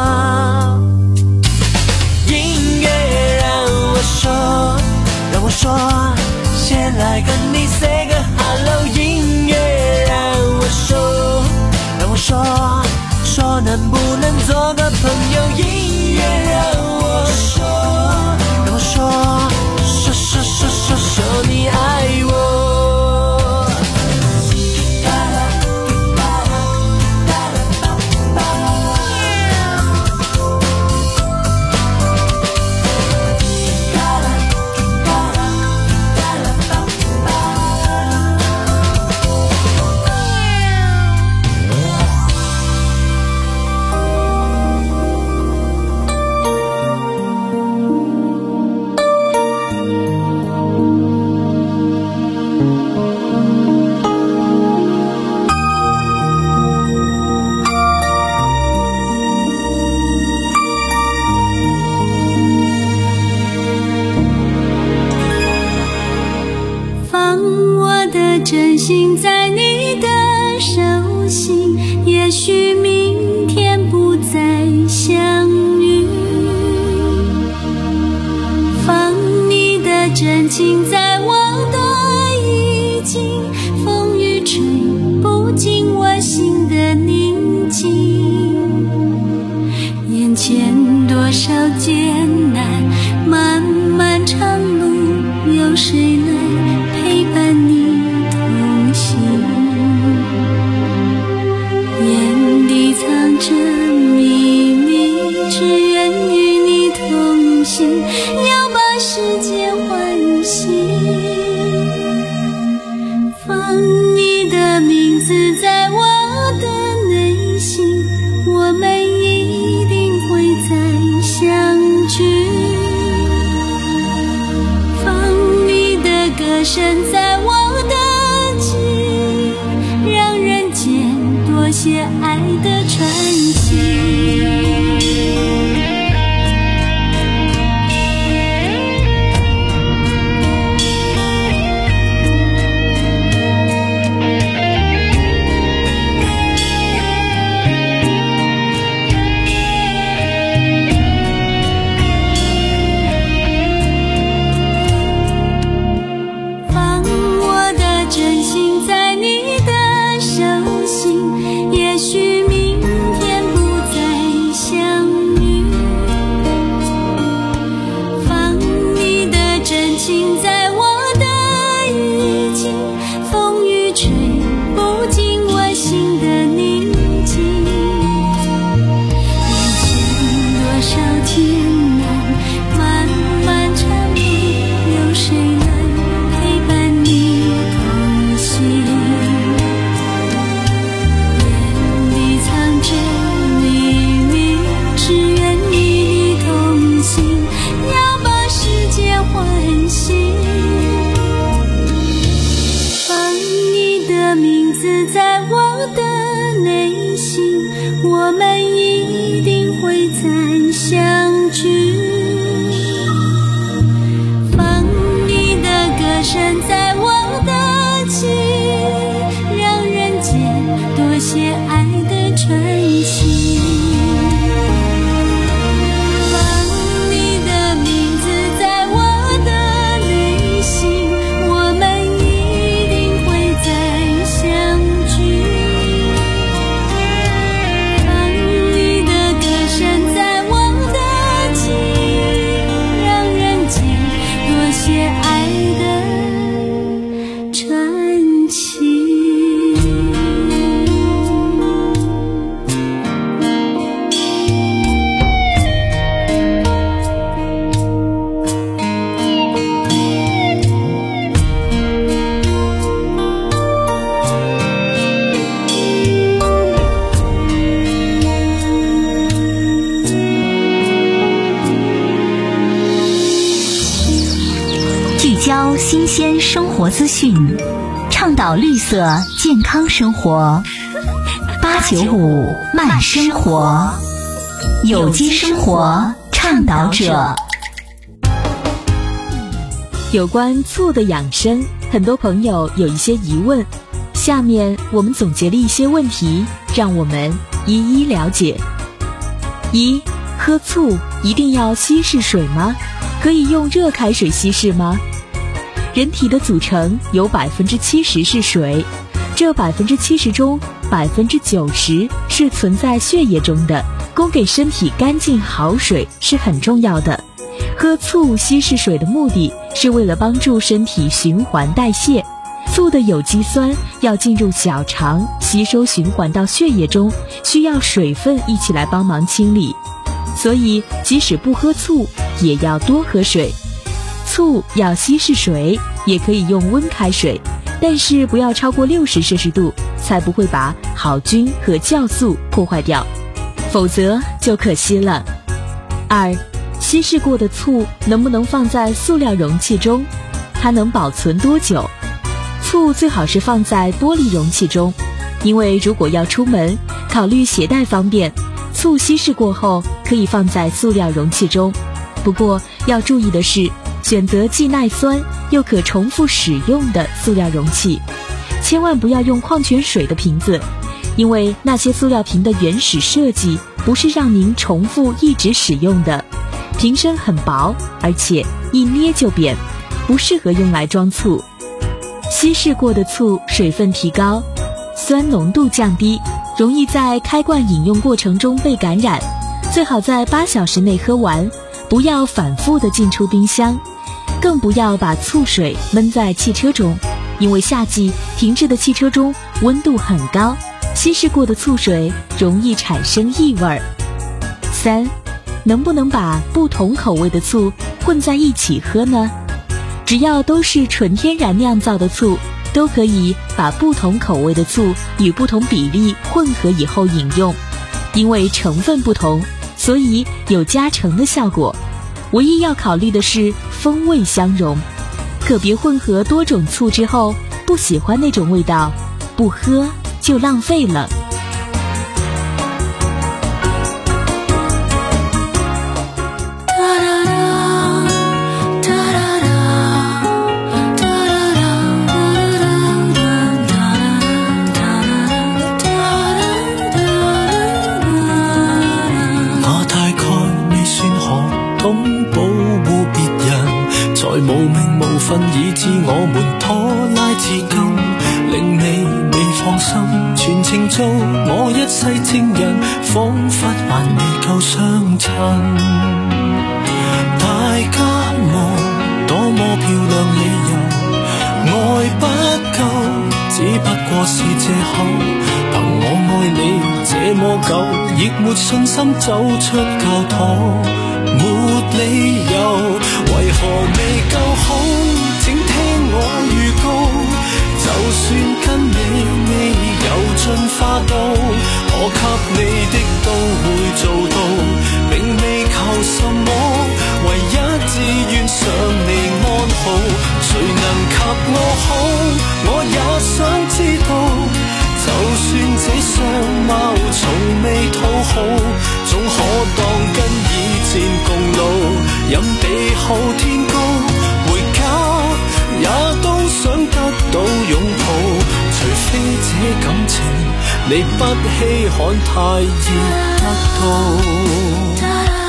S14: 音乐让我说，让我说，先来跟你 say 个 hello。 音乐让我说，让我说，说能不能做个朋友。音乐让我说，让我说，说说说说说你爱我。
S13: 真心在你的手心，也许明天不再相遇。放你的真情在我的衣襟，风雨吹不进我心的宁静。眼前多少艰难，漫漫长路，有谁来陪伴你？眼底藏着秘密，只愿与你同行，要把世界唤醒。放你的名字在我的内心，我们一定会再相聚。放你的歌声在我的记忆，让人间多些爱的传奇。真心在你的手心，也许明天在我的内心，我们一定会再相聚。放你的歌声在我的心，让人间多些爱的传奇。
S15: 新鲜生活资讯，倡导绿色健康生活。八九五慢生活，有机生活倡导者。
S7: 有关醋的养生，很多朋友有一些疑问，下面我们总结了一些问题，让我们一一了解。一、喝醋一定要稀释水吗？可以用热开水稀释吗？人体的组成有百分之七十是水，这百分之七十中，百分之九十是存在血液中的，供给身体干净好水是很重要的。喝醋稀释水的目的是为了帮助身体循环代谢，醋的有机酸要进入小肠吸收循环到血液中，需要水分一起来帮忙清理，所以即使不喝醋也要多喝水。醋要稀释水，也可以用温开水，但是不要超过六十摄氏度，才不会把好菌和酵素破坏掉，否则就可惜了。二、稀释过的醋能不能放在塑料容器中？它能保存多久？醋最好是放在玻璃容器中，因为如果要出门，考虑携带方便，醋稀释过后可以放在塑料容器中。不过要注意的是，选择既耐酸又可重复使用的塑料容器，千万不要用矿泉水的瓶子，因为那些塑料瓶的原始设计不是让您重复一直使用的，瓶身很薄，而且一捏就扁，不适合用来装醋。稀释过的醋水分提高，酸浓度降低，容易在开罐饮用过程中被感染，最好在八小时内喝完，不要反复的进出冰箱，更不要把醋水闷在汽车中，因为夏季停滞的汽车中温度很高，稀释过的醋水容易产生异味。三、能不能把不同口味的醋混在一起喝呢？只要都是纯天然酿造的醋，都可以把不同口味的醋与不同比例混合以后饮用，因为成分不同，所以有加成的效果。唯一要考虑的是风味相融，可别混合多种醋之后不喜欢那种味道，不喝就浪费了。
S11: 以致我們拖拉至今，令你未放心，全程做我一世情人，彷彿還未夠相襯。大家望多麼漂亮理由，愛不夠，只不過是借口。憑我愛你這麼久，亦沒信心走出教堂，沒理由，為何未夠好？請聽我預告，就算跟你未有進化到，我給你的都會做到，並未求什麼，唯一只願想你安好。誰能及我好？我也想知道，就
S1: 後天高，回家也都想得到擁抱，除非這感情你不稀罕太易得到。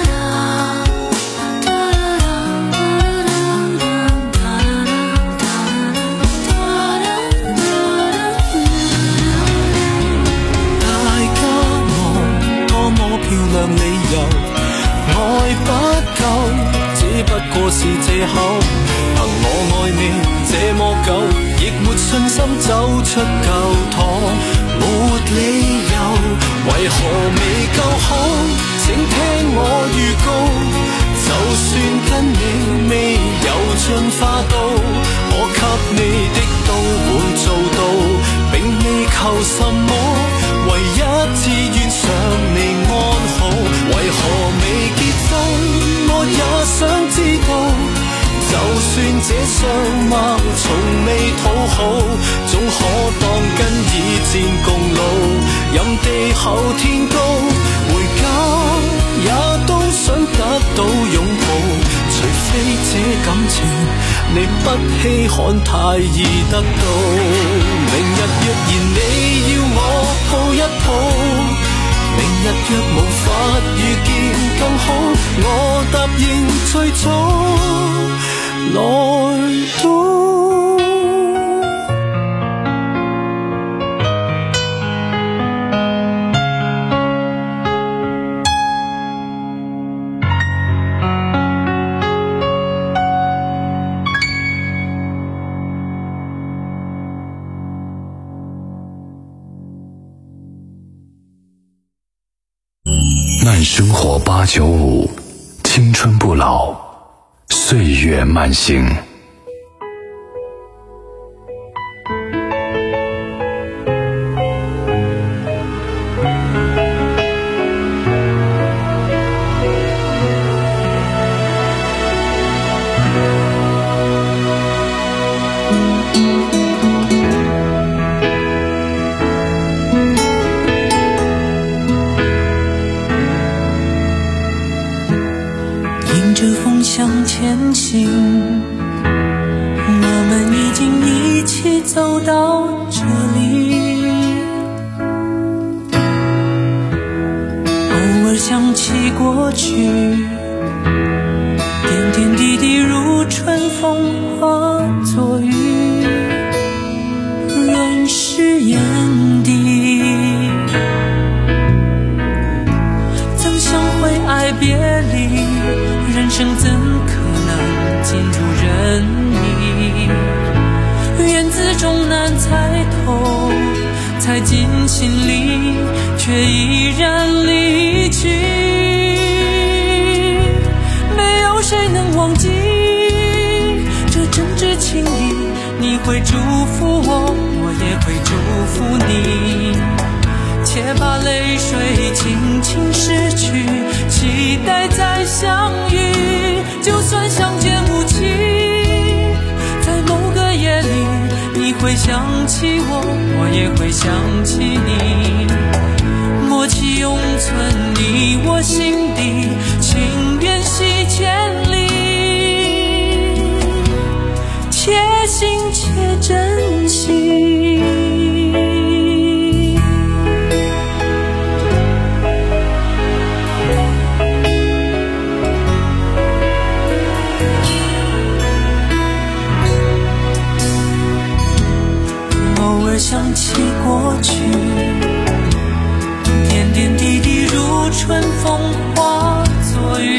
S1: 漂亮理由，愛不夠，只不過是借口。憑我愛你這麼久，亦沒信心走出舊堂，沒理由，為何未夠好？請聽我預告，就算跟你未有進化到，我給你的都會做到，並未求什麼，唯一志願想你安好。為何未結真？我也想知道，就算這相貌從未討好，總可當跟以戰共老，任地厚天高，回家也都想得到擁抱，除非這感情你不稀罕太易得到。明日若然你要我抱一抱，明日若無法遇見更好，我答應最早來到。
S3: 慢生活八九五，青春不老，岁月慢行。
S12: 向前行，我们已经一起走到这里。偶尔想起过去，点点滴滴如春风化作雨，润湿眼底。怎想会爱别离？人生怎可能尽如人意？缘字终难猜透，猜进心里，却依然离去。没有谁能忘记这真挚情谊，你会祝福我，我也会祝福你。且把泪水轻轻拭去，期待再相遇。就算相见无期，在某个夜里，你会想起我，我也会想起你。默契永存你我心底，情缘系千里，且行且珍惜。想起过去，点点滴滴如春风化作雨，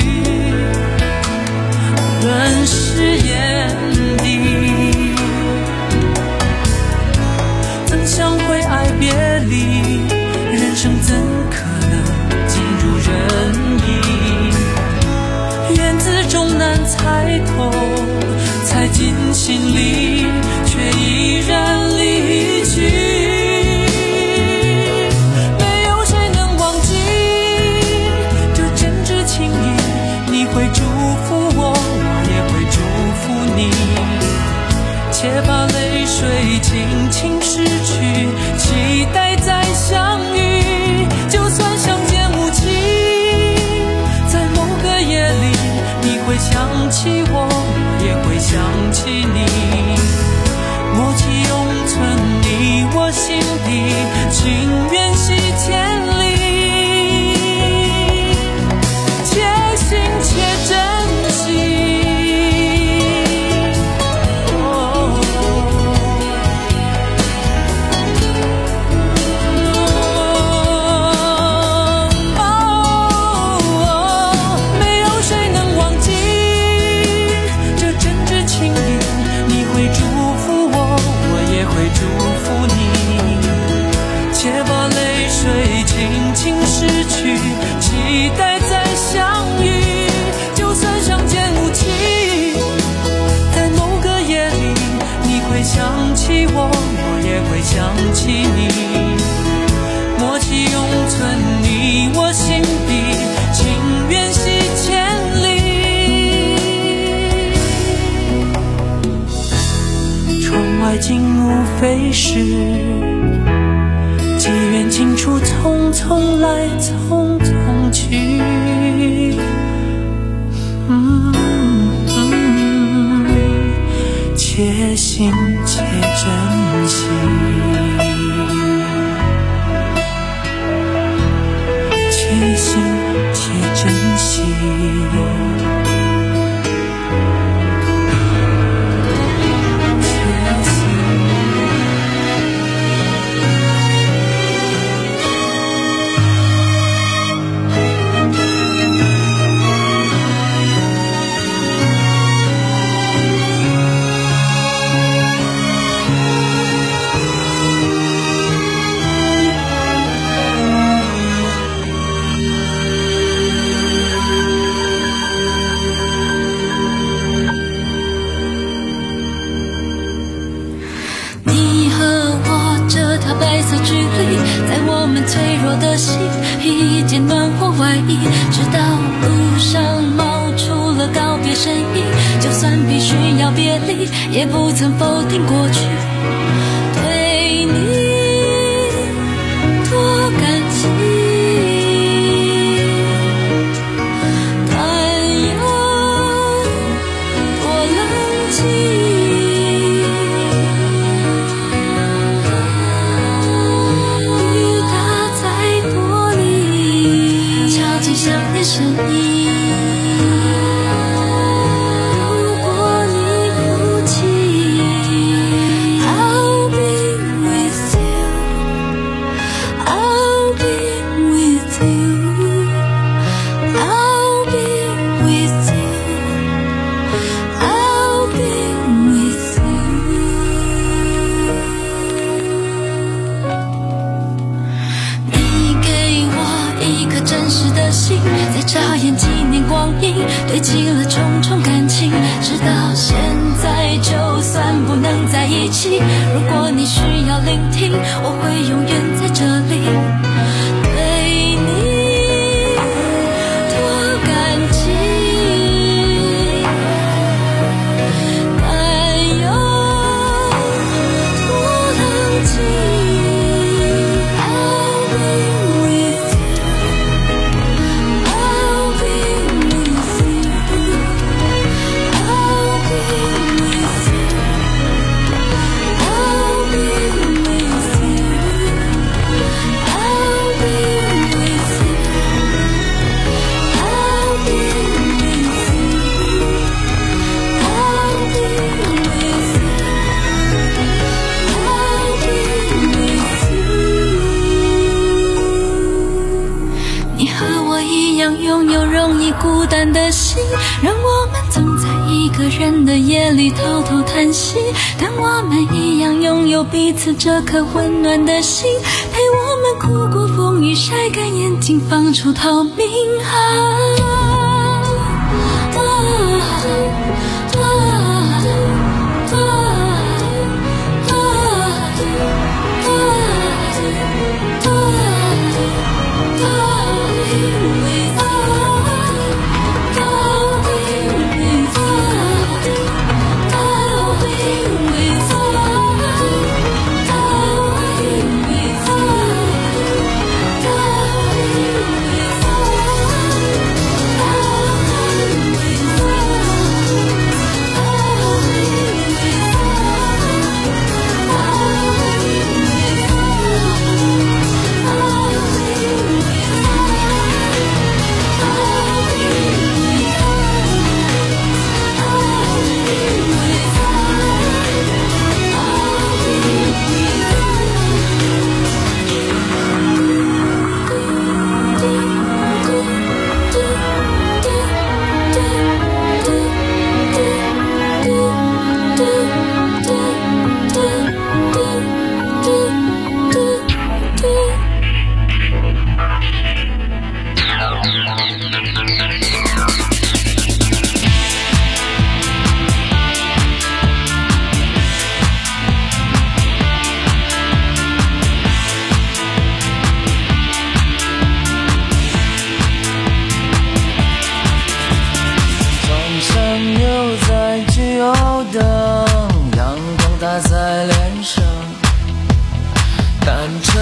S12: 润湿眼底。怎想会爱别离？人生怎可能尽如人意？缘字终难猜透，猜进心里，却依然离去。没有谁能忘记这真挚情谊，你会祝福我，我也会祝福你。且把泪水轻轻拭去，期待再相遇。 情缘系千里，且行且珍惜。期待再相遇，就算相见无期，在某个夜里，你会想起我，我也会想起你，默契永存你我心底，情缘系千里。窗外景无非是机缘尽处，匆匆来，匆匆去。嗯嗯，且行且珍惜，且行且珍惜。脆弱的心，一件暖和外衣，直到路上冒出了告别声音。就算必须要别离，也不曾否定过去。对你多感激，但又多冷静。声音，如果你哭泣 I'll be with you I'll be with you I'll be with you I'll be with you 你给我一颗真实的心，在眨眼几年光阴，堆积了重重感情，直到现在，就算不能在一起，如果你需要聆听，我会永远在这里。对你多感激，但又多冷静。拥有容易孤单的心，让我们总在一个人的夜里偷偷叹息，但我们一样拥有彼此这颗温暖的心，陪我们哭过风雨，晒干眼睛，放出透明啊啊啊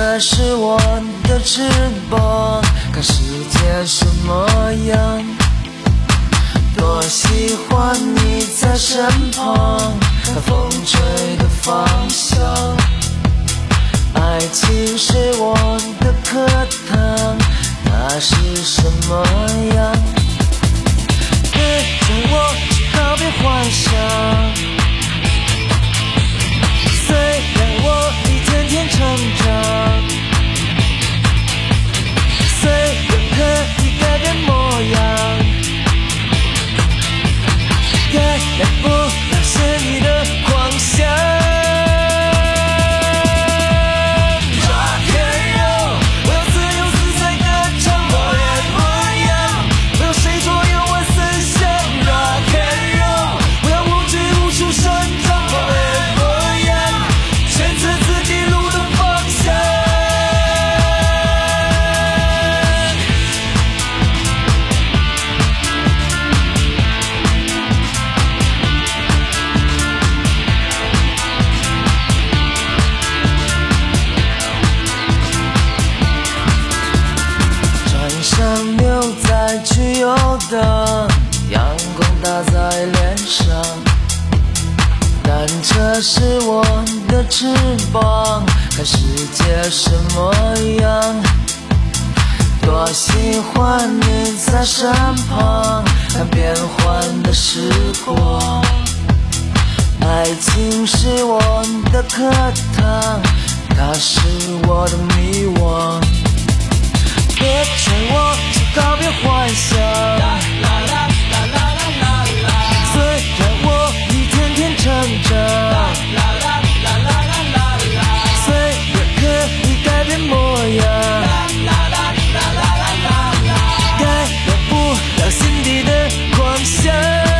S14: 这是我的翅膀，看世界是模样。多喜欢你在身旁，看风吹的方向。爱情是我的课堂，它是什么样？别叫我去告别幻想，虽然我一天天成长，虽然可以改变模样，改变不了是你的狂想。的阳光打在脸上，单车是我的翅膀，看世界是模样。多喜欢你在身旁，看变幻的时光。爱情是我的课堂，它是我的迷惘。别劝我去告别幻想，虽然我一天天成长，虽然可以改变模样，改变不了心底的狂想。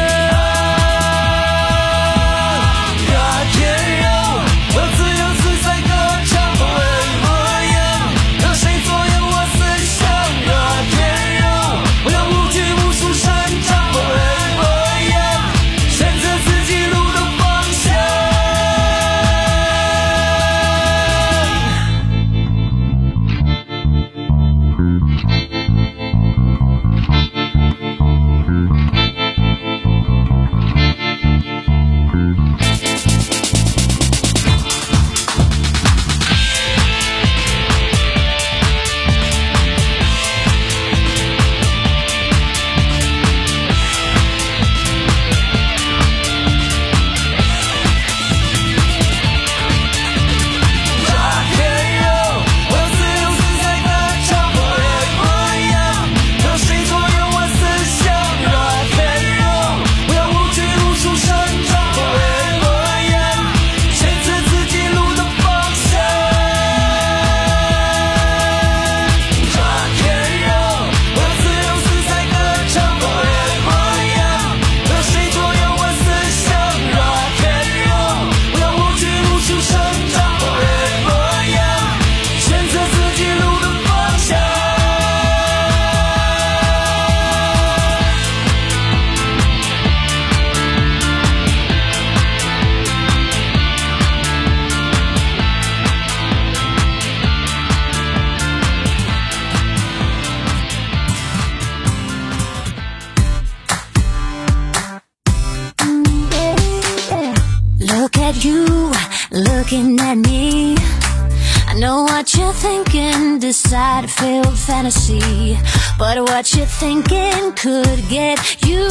S13: Looking at me, I know what you're thinking, decide failed fantasy, but what you're thinking could get you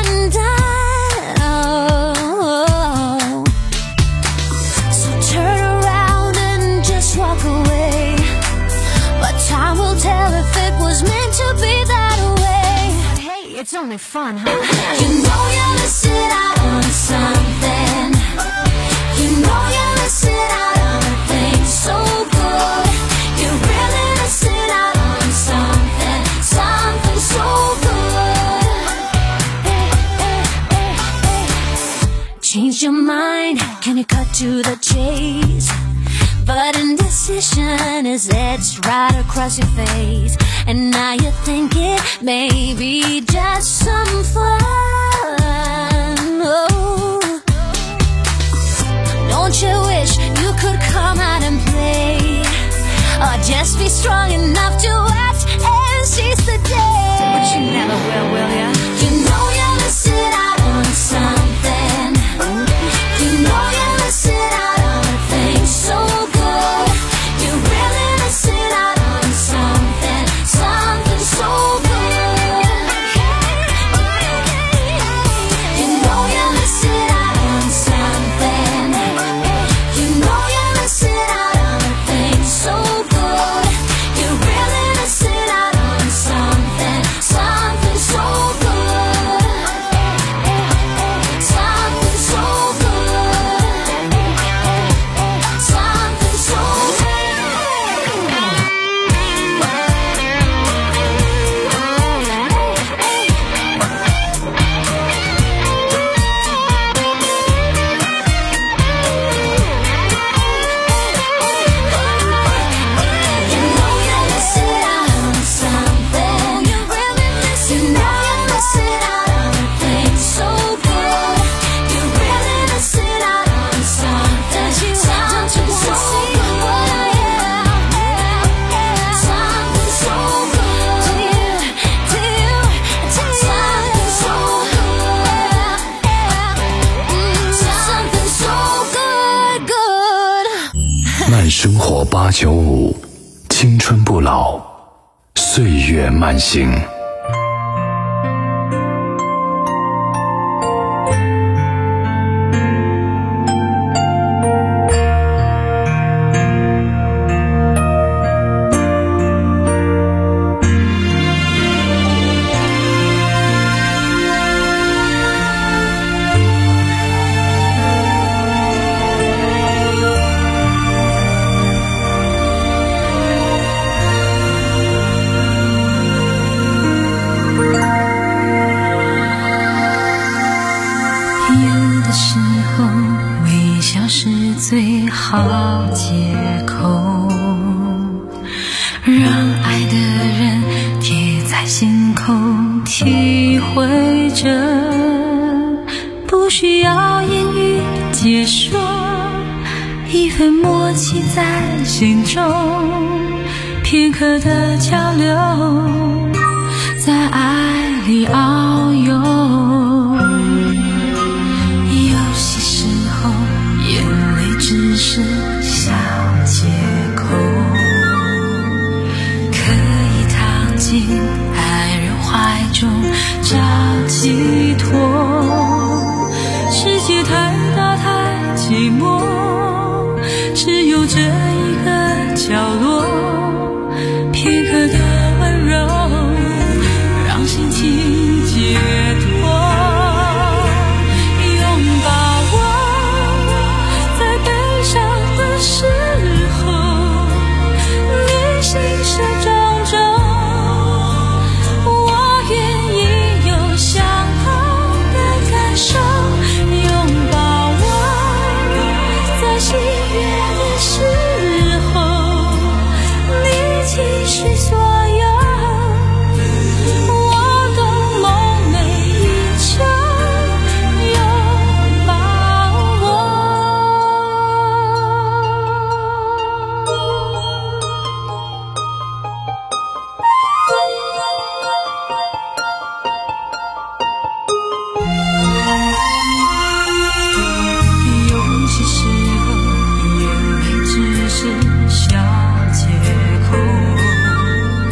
S13: undone. Oh, so turn around and just walk away, but time will tell if it was meant to be that way. But hey, it's only fun, huh? You know you're missing out on something. You know you're missing out on a thing so good. You're really missing out on something, something so good. Hey, hey, hey, hey. Change your mind, can you cut to the chase? But indecision is etched right across your face, and now you think it may be just some fun. Oh, don't you wish you could come out and play Just be strong enough to watch and seize the day. But you never will, will ya? You know you're missing out on something. You know you're missing out on a thing so good. You're really missing out on something, something so good. You know you're missing out on something. You know you're missing out on a thing so good. You're really missing out on something, something so good. Something so good. Something so
S3: 慢生活八九五，青春不老，岁月慢行。
S16: 最好借口，让爱的人贴在心口，体会着，不需要言语解说，一份默契在心中，片刻的交流，在爱里遨游。有些时候眼泪只是小借口，可以躺进爱人怀中找寄托。世界太大太寂寞，只有这一个角落，片刻的温柔让心情解脱。拥抱我在悲伤的时候，你心事重重，我愿意有相同的感受。拥抱我在喜悦的时候，你情绪所有，我懂梦每一程。拥抱有些时候眼泪只是小借口，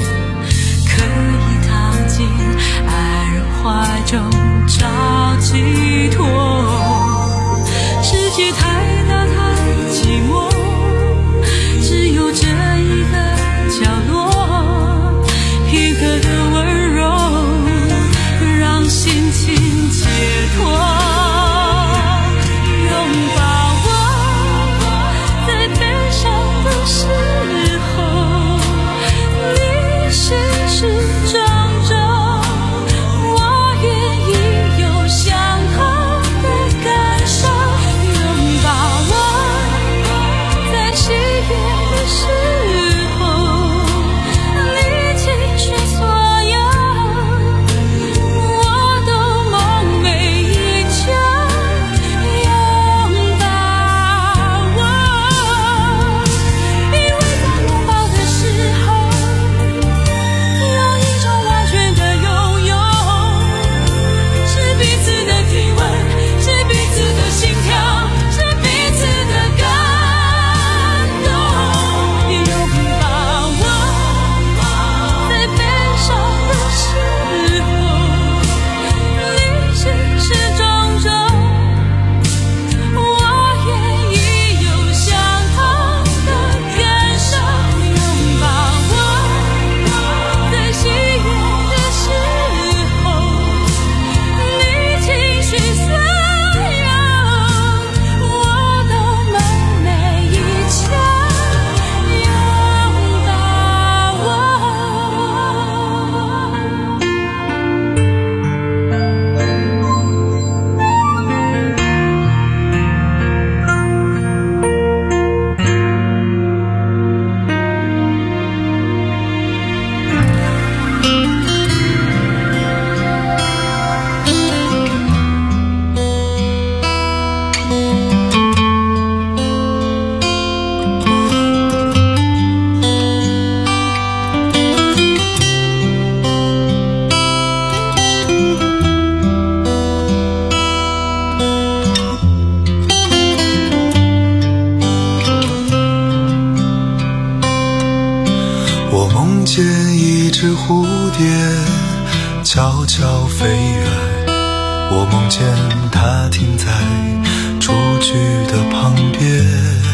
S11: 梦见一只蝴蝶悄悄飞远，我梦见它停在雏菊的旁边，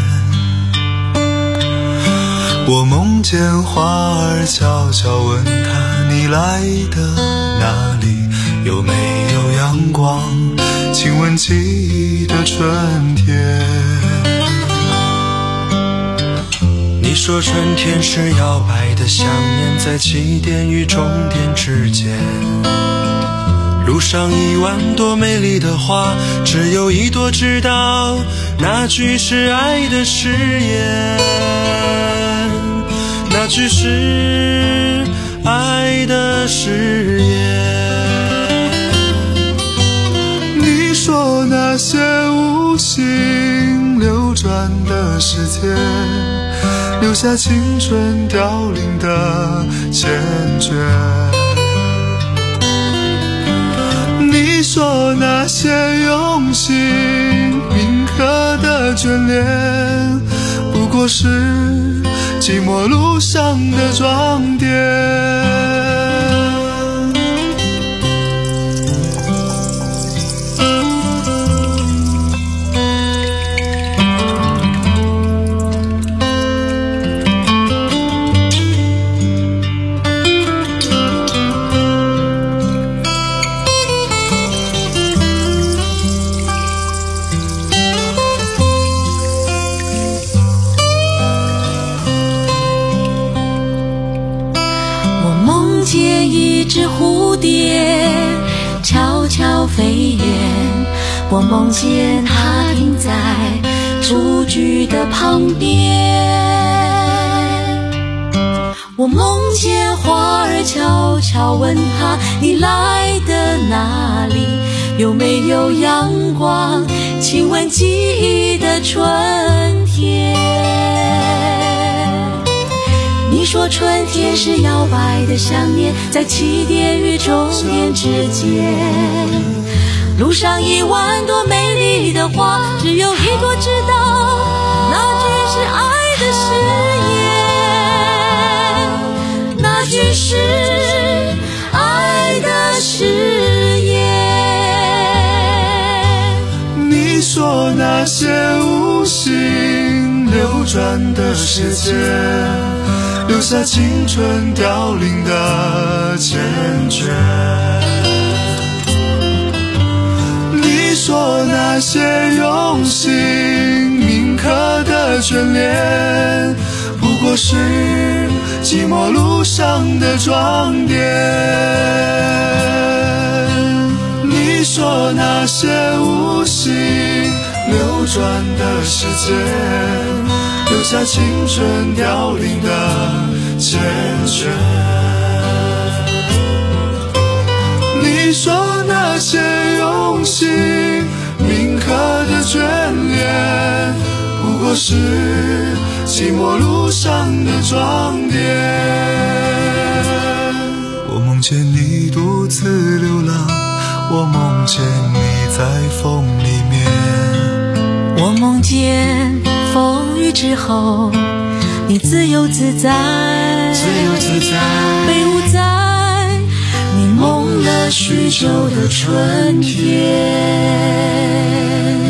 S11: 我梦见花儿悄悄问它，你来的哪里，有没有阳光，请问记忆的春天。
S17: 你说春天是摇摆的想念，在起点与终点之间，路上一万朵美丽的花，只有一朵知道那句是爱的誓言，那句是爱的誓言。
S11: 你说那些无心流转的时间，留下青春凋零的缱绻。你说那些用心铭刻的眷恋，不过是寂寞路上的装点。
S13: 一只蝴蝶悄悄飞远，我梦见它停在雏菊的旁边，我梦见花儿悄悄问它，你来的哪里，有没有阳光，请问记忆的春天。你说春天是摇摆的想念，在起点与终点之间，路上一万朵美丽的花，只有一朵知道那句是爱的誓言，那句是爱的誓言。
S11: 你说那些无心流转的时间，留下青春凋零的缱绻。你说那些用心铭刻的眷恋，不过是寂寞路上的装点。你说那些无心流转的时间，留下青春凋零的缱绻。你说那些用心铭刻的眷恋，不过是寂寞路上的装点。我梦见你独自流浪，我梦见你在风里面，
S13: 我梦见风雨之后，你自由自在，
S11: 自由自在，
S13: 飞舞在你梦了许久的春天。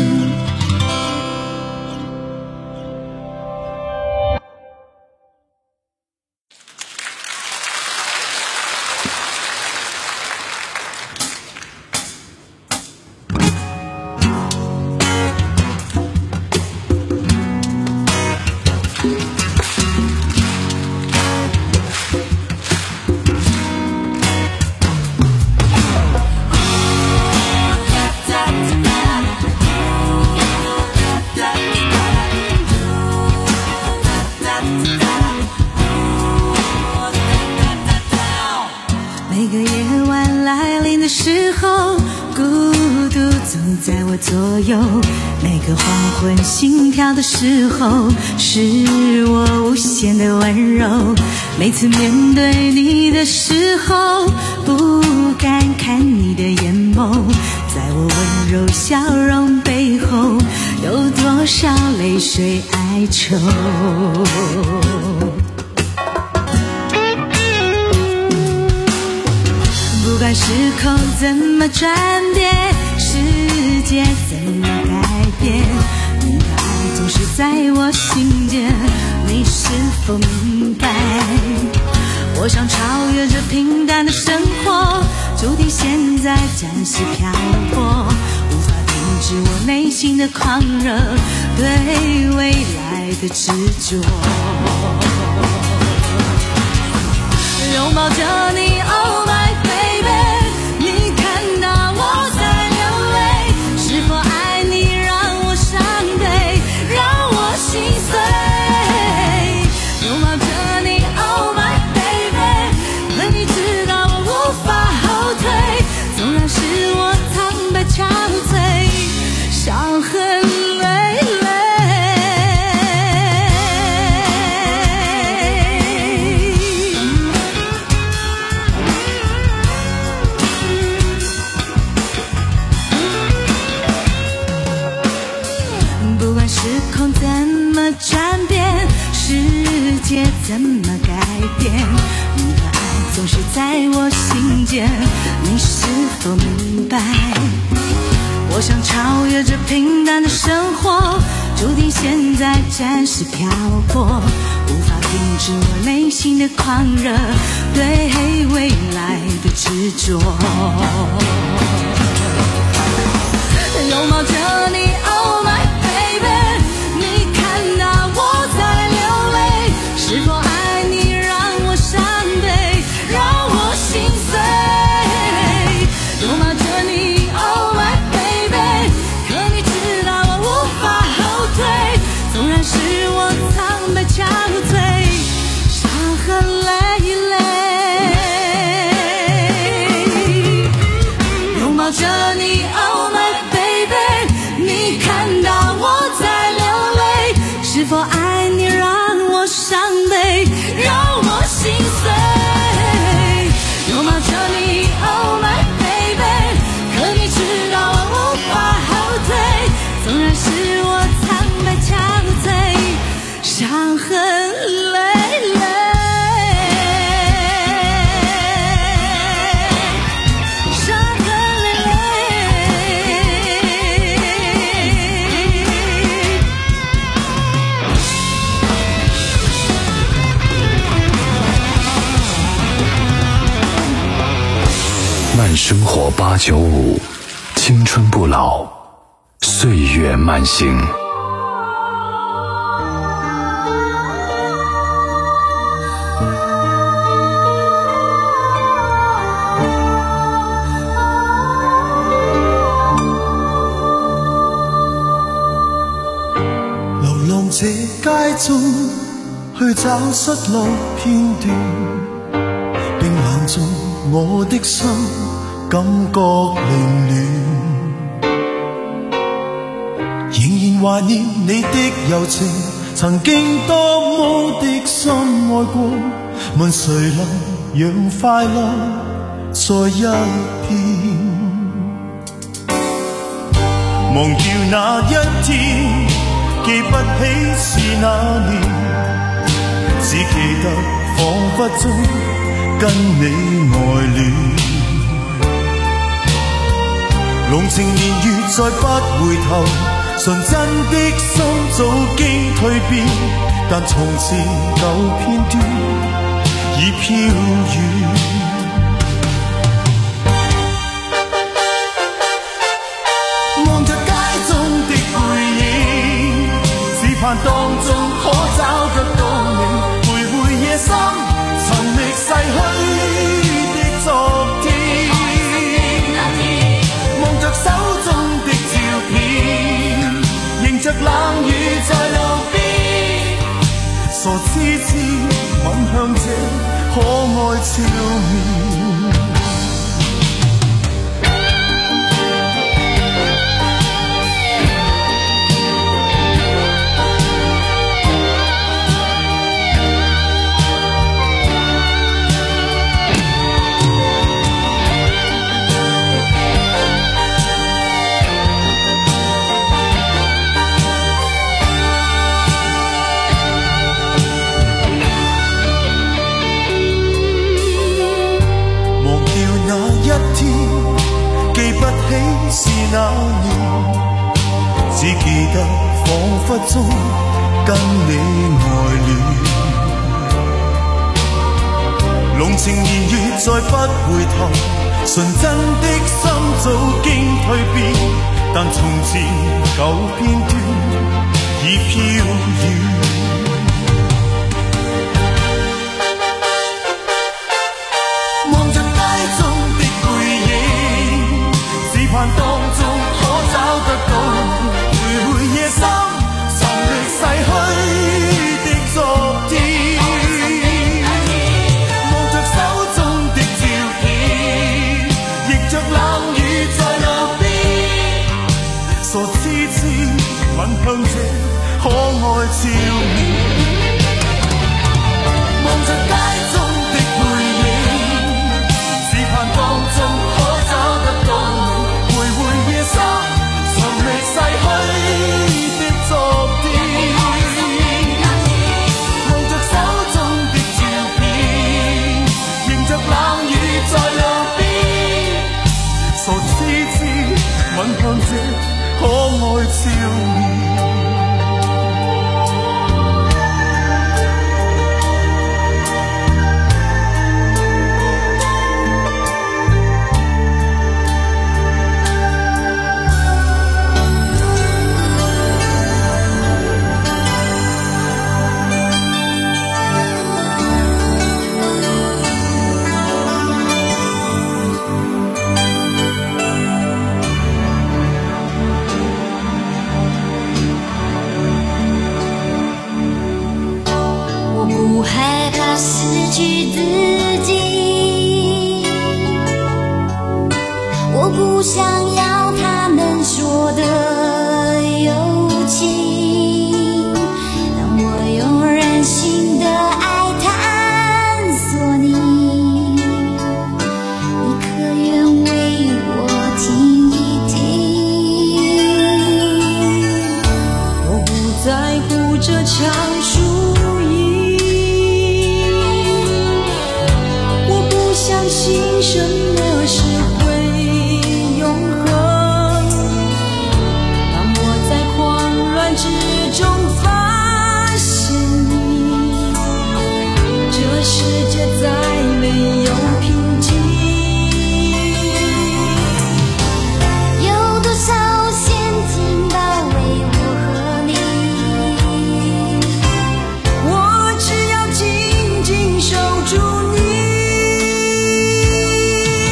S16: 每个夜晚来临的时候，孤独总在我左右，每个黄昏心跳的时候，是我无限的温柔。每次面对你的时候，不敢看你的眼眸，在我温柔笑容背后，有多少泪水哀愁。 管时空怎么转变，世界怎么改变，你的爱总是在我心间，你是否明白？我想超越这平淡的生活，注定现在暂时漂泊，无法停止我内心的狂热，对未来的执着。拥抱着你 Oh my baby， 你看到我在流泪，是否爱你让我伤悲，让我心碎。拥抱着你 Oh my baby， 可你知道我无法后退，纵然是我苍白憔悴，伤痕累累。转变，世界怎么改变，你的爱总是在我心间，你是否明白？我想超越这平淡的生活，注定现在暂时漂泊，无法停止我内心的狂热，对未来的执着。拥抱着你 Oh my baby，是否爱你让我伤悲，让我心碎？拥抱着你 Oh my baby， 可你知道我无法后退，纵然是我苍白憔悴，伤痕累累。拥抱着你 Oh my baby， 你看到我在流泪，是否爱你让我伤悲，让我心碎。拥抱着你 Oh my baby， 可你知道我无法后退，纵然是我苍白憔悴，伤痕累累。
S3: 慢生活八九五，青春不老，岁月慢行。
S11: 流浪這街中，去找失落片段，冰冷中我的心感覺凌亂，仍然懷念你的柔情，曾經多麼的深愛過，問誰能讓快樂再一遍？忘掉那一天，記不起是哪年，只記得彷彿中跟你愛戀。濃情年月再不回頭，純真的心早經蛻變，但從前舊片段已飄遠。望着街中的背影，只盼當中可找得到你，徘徊夜深，尋覓逝去的昨天。望着手中的照片，迎着冷雨在路邊，傻痴痴吻向這可愛笑面。 那年，只記得彷彿中跟你愛戀，濃情言語再不回頭，純真的心早經蛻變，但從前舊片段已飄遠。望着街中的背影，只盼當中可找得到徘徊夜深尋覓逝去的昨天。望着手中的照片，迎着冷雨在路邊，傻痴痴吻向這可愛笑面。望着街中的背影，只盼當中可找得到你，徘徊夜深尋覓逝去的昨天。望着手中的照片，迎着冷雨在路邊，傻痴痴吻向這可愛笑面。
S13: 不害怕失去自己，我不想要他们说的有情，当我用任性的爱探索你，你可愿为我听一听？
S16: 我不在乎这场输相信什么是会永恒，当我在狂乱之中发现你，这世界再没有平静。
S13: 有多少陷阱包围我和你，
S16: 我只要紧紧守住你。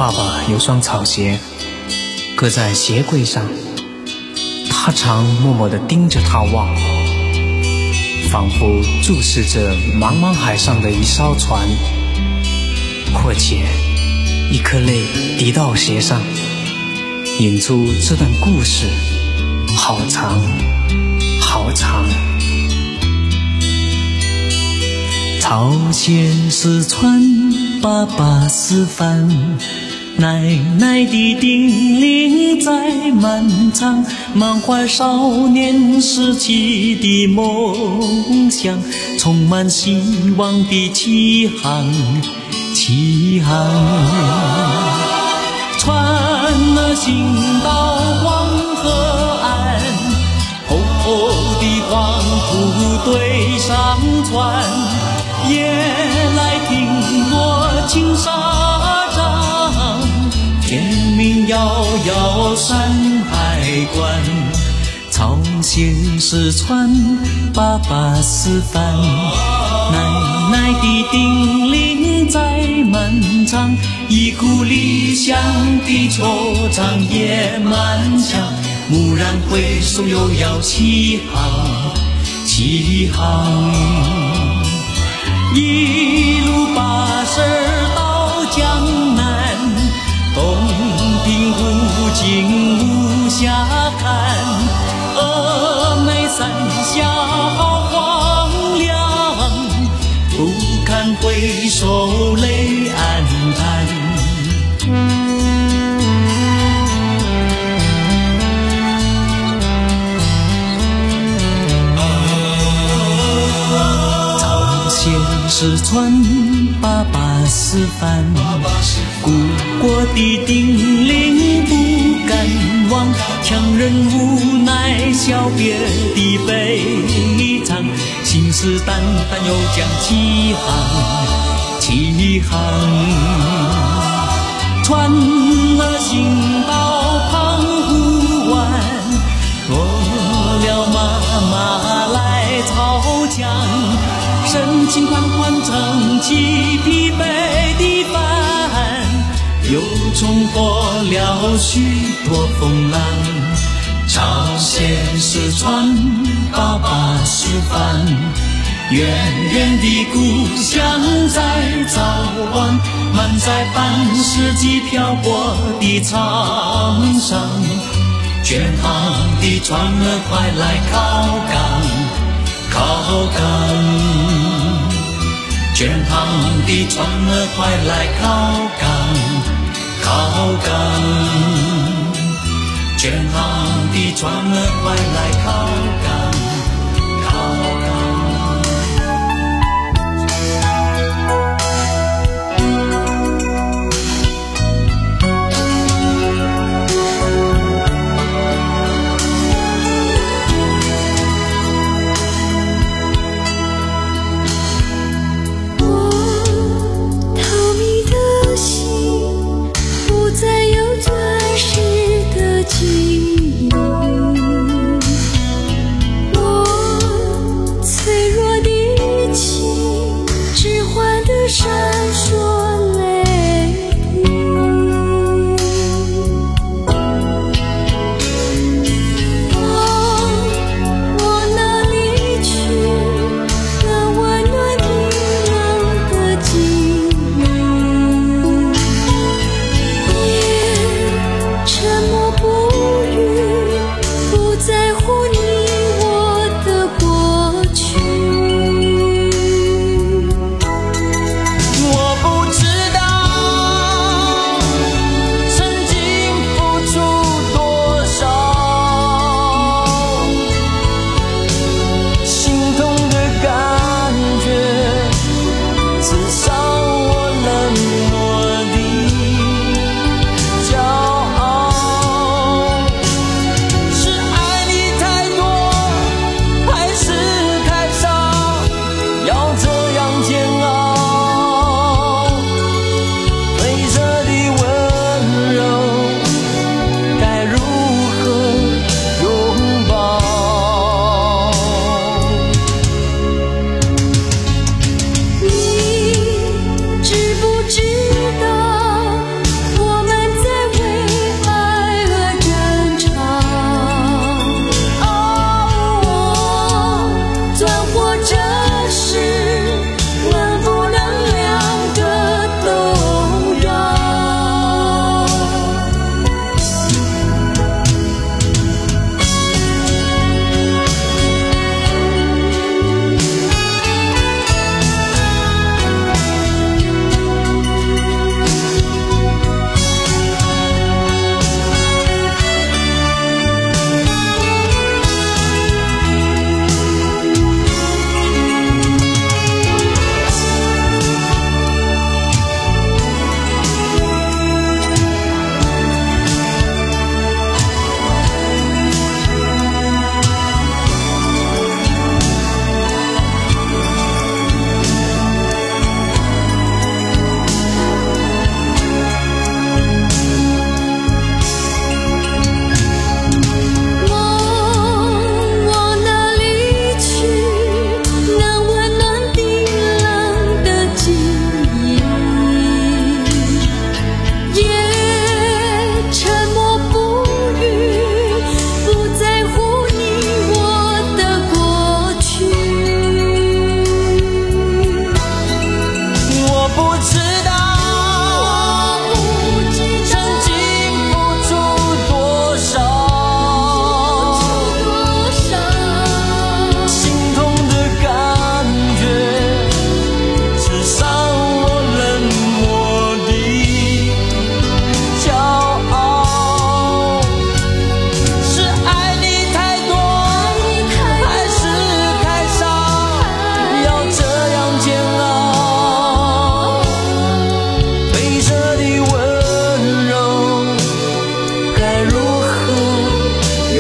S18: 爸爸有双草鞋，搁在鞋柜上，他常默默地盯着它望，仿佛注视着茫茫海上的一艘船。或且一颗泪滴到鞋上，引出这段故事，好长好长。
S19: 朝鲜是船，爸爸是帆，奶奶的叮咛在漫长，满怀少年时期的梦想，充满希望的起航起航。船儿行到黄河岸，厚厚的黄土堆上船，夜来听我轻纱帐，天明遥遥山海关。朝鲜是船，爸爸是帆，奶奶的叮咛在漫长，一股理想的惆怅也漫长。蓦然回首，又要起航起航。一路跋涉到江南，东平无尽无暇看，峨眉山下好荒凉，不堪回首泪暗淡。是船，爸爸是帆，故国的叮咛不敢忘，强人无奈小别的悲惨，信誓旦旦又将起航起航。船儿行到澎湖湾，落了妈妈来操桨，深情款款撑起疲惫的帆，又冲破了许多风浪。朝鲜是船，爸爸是帆，远远的故乡在早晚，满载半世纪漂泊的沧桑。全航的船儿快来靠港靠港，全航的船儿快来靠港靠港，全航的船儿快来靠港。